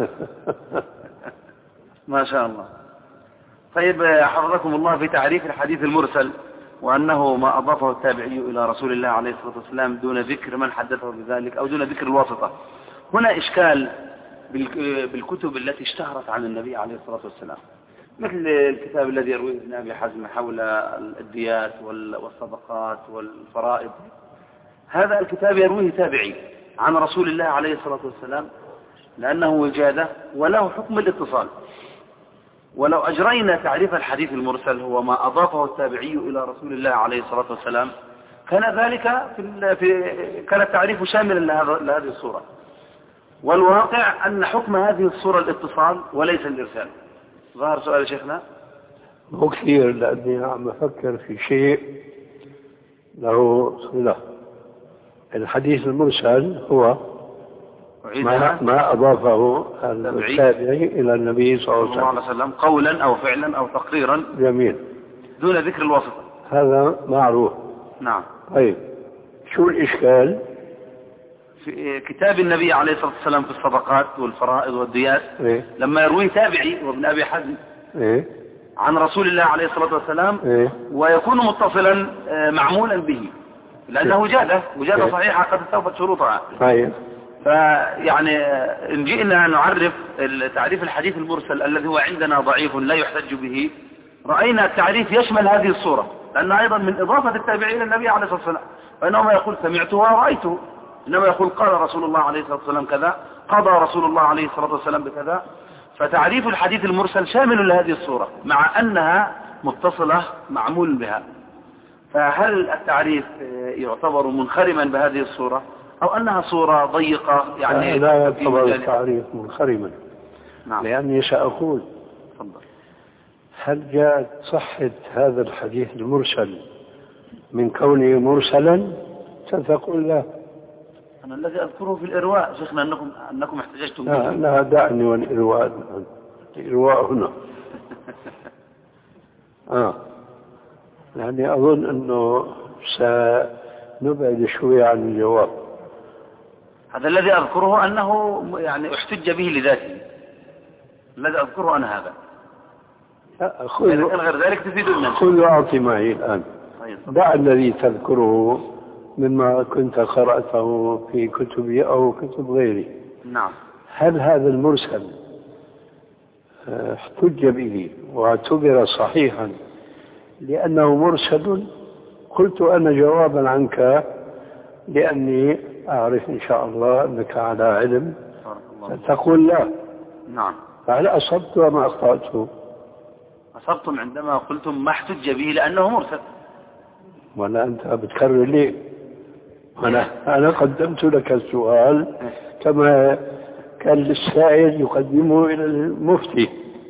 S2: ما شاء الله. طيب حفظكم الله في تعريف الحديث المرسل وأنه ما أضافه التابعي إلى رسول الله عليه الصلاة والسلام دون ذكر من حدثه بذلك أو دون ذكر الواسطة. هنا إشكال بالكتب التي اشتهرت عن النبي عليه الصلاة والسلام، مثل الكتاب الذي يرويه ابن أبي حزم حول الديات والصدقات والفرائض. هذا الكتاب يرويه تابعي عن رسول الله عليه الصلاة والسلام لأنه وجادة وله حكم الاتصال. ولو أجرينا تعريف الحديث المرسل هو ما أضافه التابعي إلى رسول الله عليه الصلاة والسلام كان ذلك في, في كان التعريف شاملا لهذه الصورة، والواقع أن حكم هذه الصورة الاتصال وليس الإرسال. ظهر سؤال شيخنا؟
S3: مو كثير لأني عم أفكر في شيء له صلة. الحديث المرسل هو ما, ما أضافه التابعي إلى النبي صلى الله عليه وسلم
S2: قولا أو فعلا أو تقريرا.
S3: جميل.
S2: دون ذكر الواسطة.
S3: هذا معروف.
S2: نعم.
S3: طيب شو الإشكال؟
S2: في كتاب النبي عليه الصلاة والسلام في الصدقات والفرائض والديات
S3: إيه؟ لما
S2: يروي تابعي وابن أبي حزم
S3: إيه؟
S2: عن رسول الله عليه الصلاة والسلام إيه؟ ويكون متصلا معمولا به لأنه وجادة وجادة إيه؟ صحيحة قد استوفت شروطها.
S3: طيب
S2: فيعني إن جئنا نعرف تعريف الحديث المرسل الذي هو عندنا ضعيف لا يحتج به، رأينا التعريف يشمل هذه الصورة، لأن أيضا من إضافة التابعين للنبي عليه الصلاة والسلام، فإنما يقول سمعته ورأيته، إنما يقول قال رسول الله عليه الصلاة والسلام كذا، قضى رسول الله عليه الصلاة والسلام بكذا. فتعريف الحديث المرسل شامل لهذه الصورة مع أنها متصلة معمول بها. فهل التعريف يعتبر منخرما بهذه الصورة أو أنها صورة ضيقة؟ يعني
S3: لا يعتبر التعريف منخرما.
S2: نعم.
S3: لأني سأقول
S2: تفضل.
S3: هل جاءت صحة هذا الحديث المرسل من كونه مرسلا؟ ستقول لا.
S2: أنا الذي أذكره في الإرواء شيخنا أنكم أنكم احتججتم به.
S3: لا, لا دعني والإرواء. الإرواء هنا. آه يعني أظن أنه سنبعد شوي عن الجواب.
S2: هذا الذي أذكره أنه يعني احتج به لذاته، الذي أذكره أنا هذا.
S3: خذ
S2: غير ذلك تفيدنا.
S3: خذ وأعطي معي الآن. دع الذي تذكره مما كنت قرأته في كتبي أو كتب غيري.
S2: نعم.
S3: هل هذا المرسل احتج به واعتبر صحيحا لأنه مرسل؟ قلت أنا جوابا عنك لأني أعرف إن شاء الله أنك على علم، تقول لا.
S2: نعم.
S3: فهل أصبت وما أخطأت؟
S2: أصبتم عندما قلتم ما احتج به لأنه مرسل.
S3: ولا أنت بتكرر لي؟ أنا أنا قدمت لك السؤال كما كان للسائل يقدمه إلى المفتي،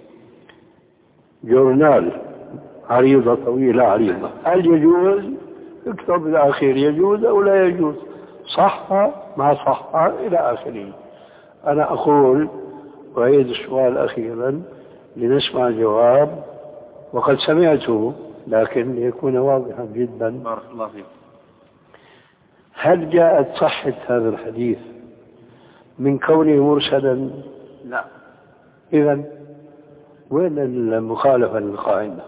S3: جورنال عريضة طويلة عريضة، هل يجوز؟ اكتب بالأخير يجوز أو لا يجوز، صح ما صح إلى آخره. أنا أقول وأعيد السؤال أخيرا لنسمع الجواب، وقد سمعته لكن ليكون واضحا جدا.
S2: بارك الله فيك.
S3: هل جاءت صحة هذا الحديث من كونه مرسلا؟
S2: لا.
S3: إذن وين المخالفة للقاعدة؟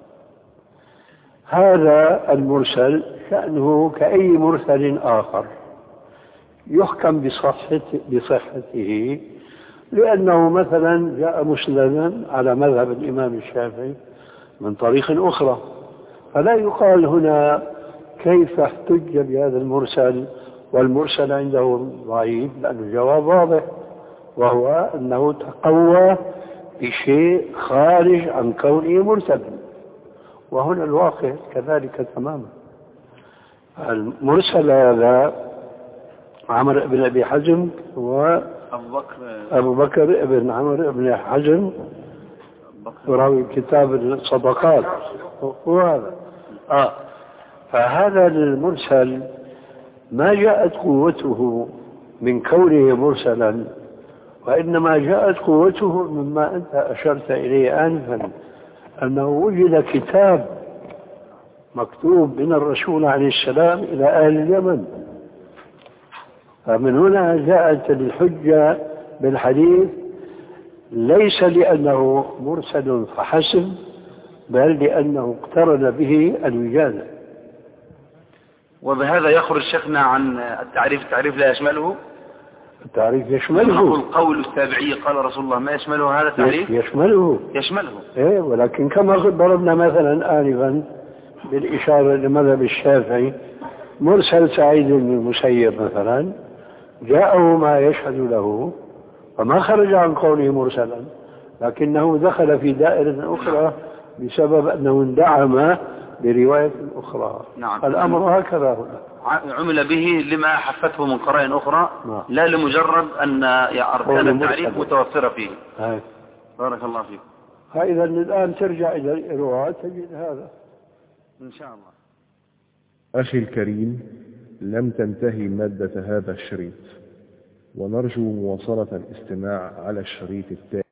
S3: هذا المرسل شأنه كأي مرسل آخر يحكم بصحته, بصحته لأنه مثلا جاء مسندا على مذهب الإمام الشافعي من طريق أخرى، فلا يقال هنا كيف احتج بهذا المرسل والمرسل عنده ضعيف، لأن الجواب واضح وهو أنه تقوى بشيء خارج عن كونه مرسلا، وهنا الواقع كذلك تماما. المرسل هذا عمرو بن أبي حزم و
S2: أبو بكر
S3: أبو بكر ابن عمرو بن حزم وراوي كتاب الصدقات وهذا آه فهذا المرسل ما جاءت قوته من كونه مرسلا، وإنما جاءت قوته مما أنت أشرت إليه آنفا، أنه وجد كتاب مكتوب من الرسول عليه السلام إلى أهل اليمن، فمن هنا جاءت الحجة بالحديث ليس لأنه مرسل فحسب، بل لأنه اقترن به الوجادة.
S2: وبهذا يخرج شيخنا عن التعريف. التعريف لا يشمله.
S3: التعريف يشمله.
S2: نقول قول التابعي قال رسول الله ما يشمله هذا التعريف؟
S3: يشمله.
S2: يشمله.
S3: إيه، ولكن كما ضربنا مثلا آنفا بالإشارة لمذهب الشافعي، مرسل سعيد بن المسيب مثلا جاءه ما يشهد له فما خرج عن قوله مرسلا، لكنه دخل في دائرة أخرى بسبب أنه اندعم برواية أخرى.
S2: نعم.
S3: الأمر هكذا هنا
S2: عمل به لما حفته من قرائن أخرى. نعم. لا لمجرد أن أركان التعريف متوفرة فيه.
S3: هاي.
S2: بارك الله فيك.
S3: فإذا الآن ترجع إلى الإرواء تجد هذا
S2: إن شاء الله.
S4: أخي الكريم، لم تنتهي مادة هذا الشريط، ونرجو مواصلة الاستماع على الشريط التالي.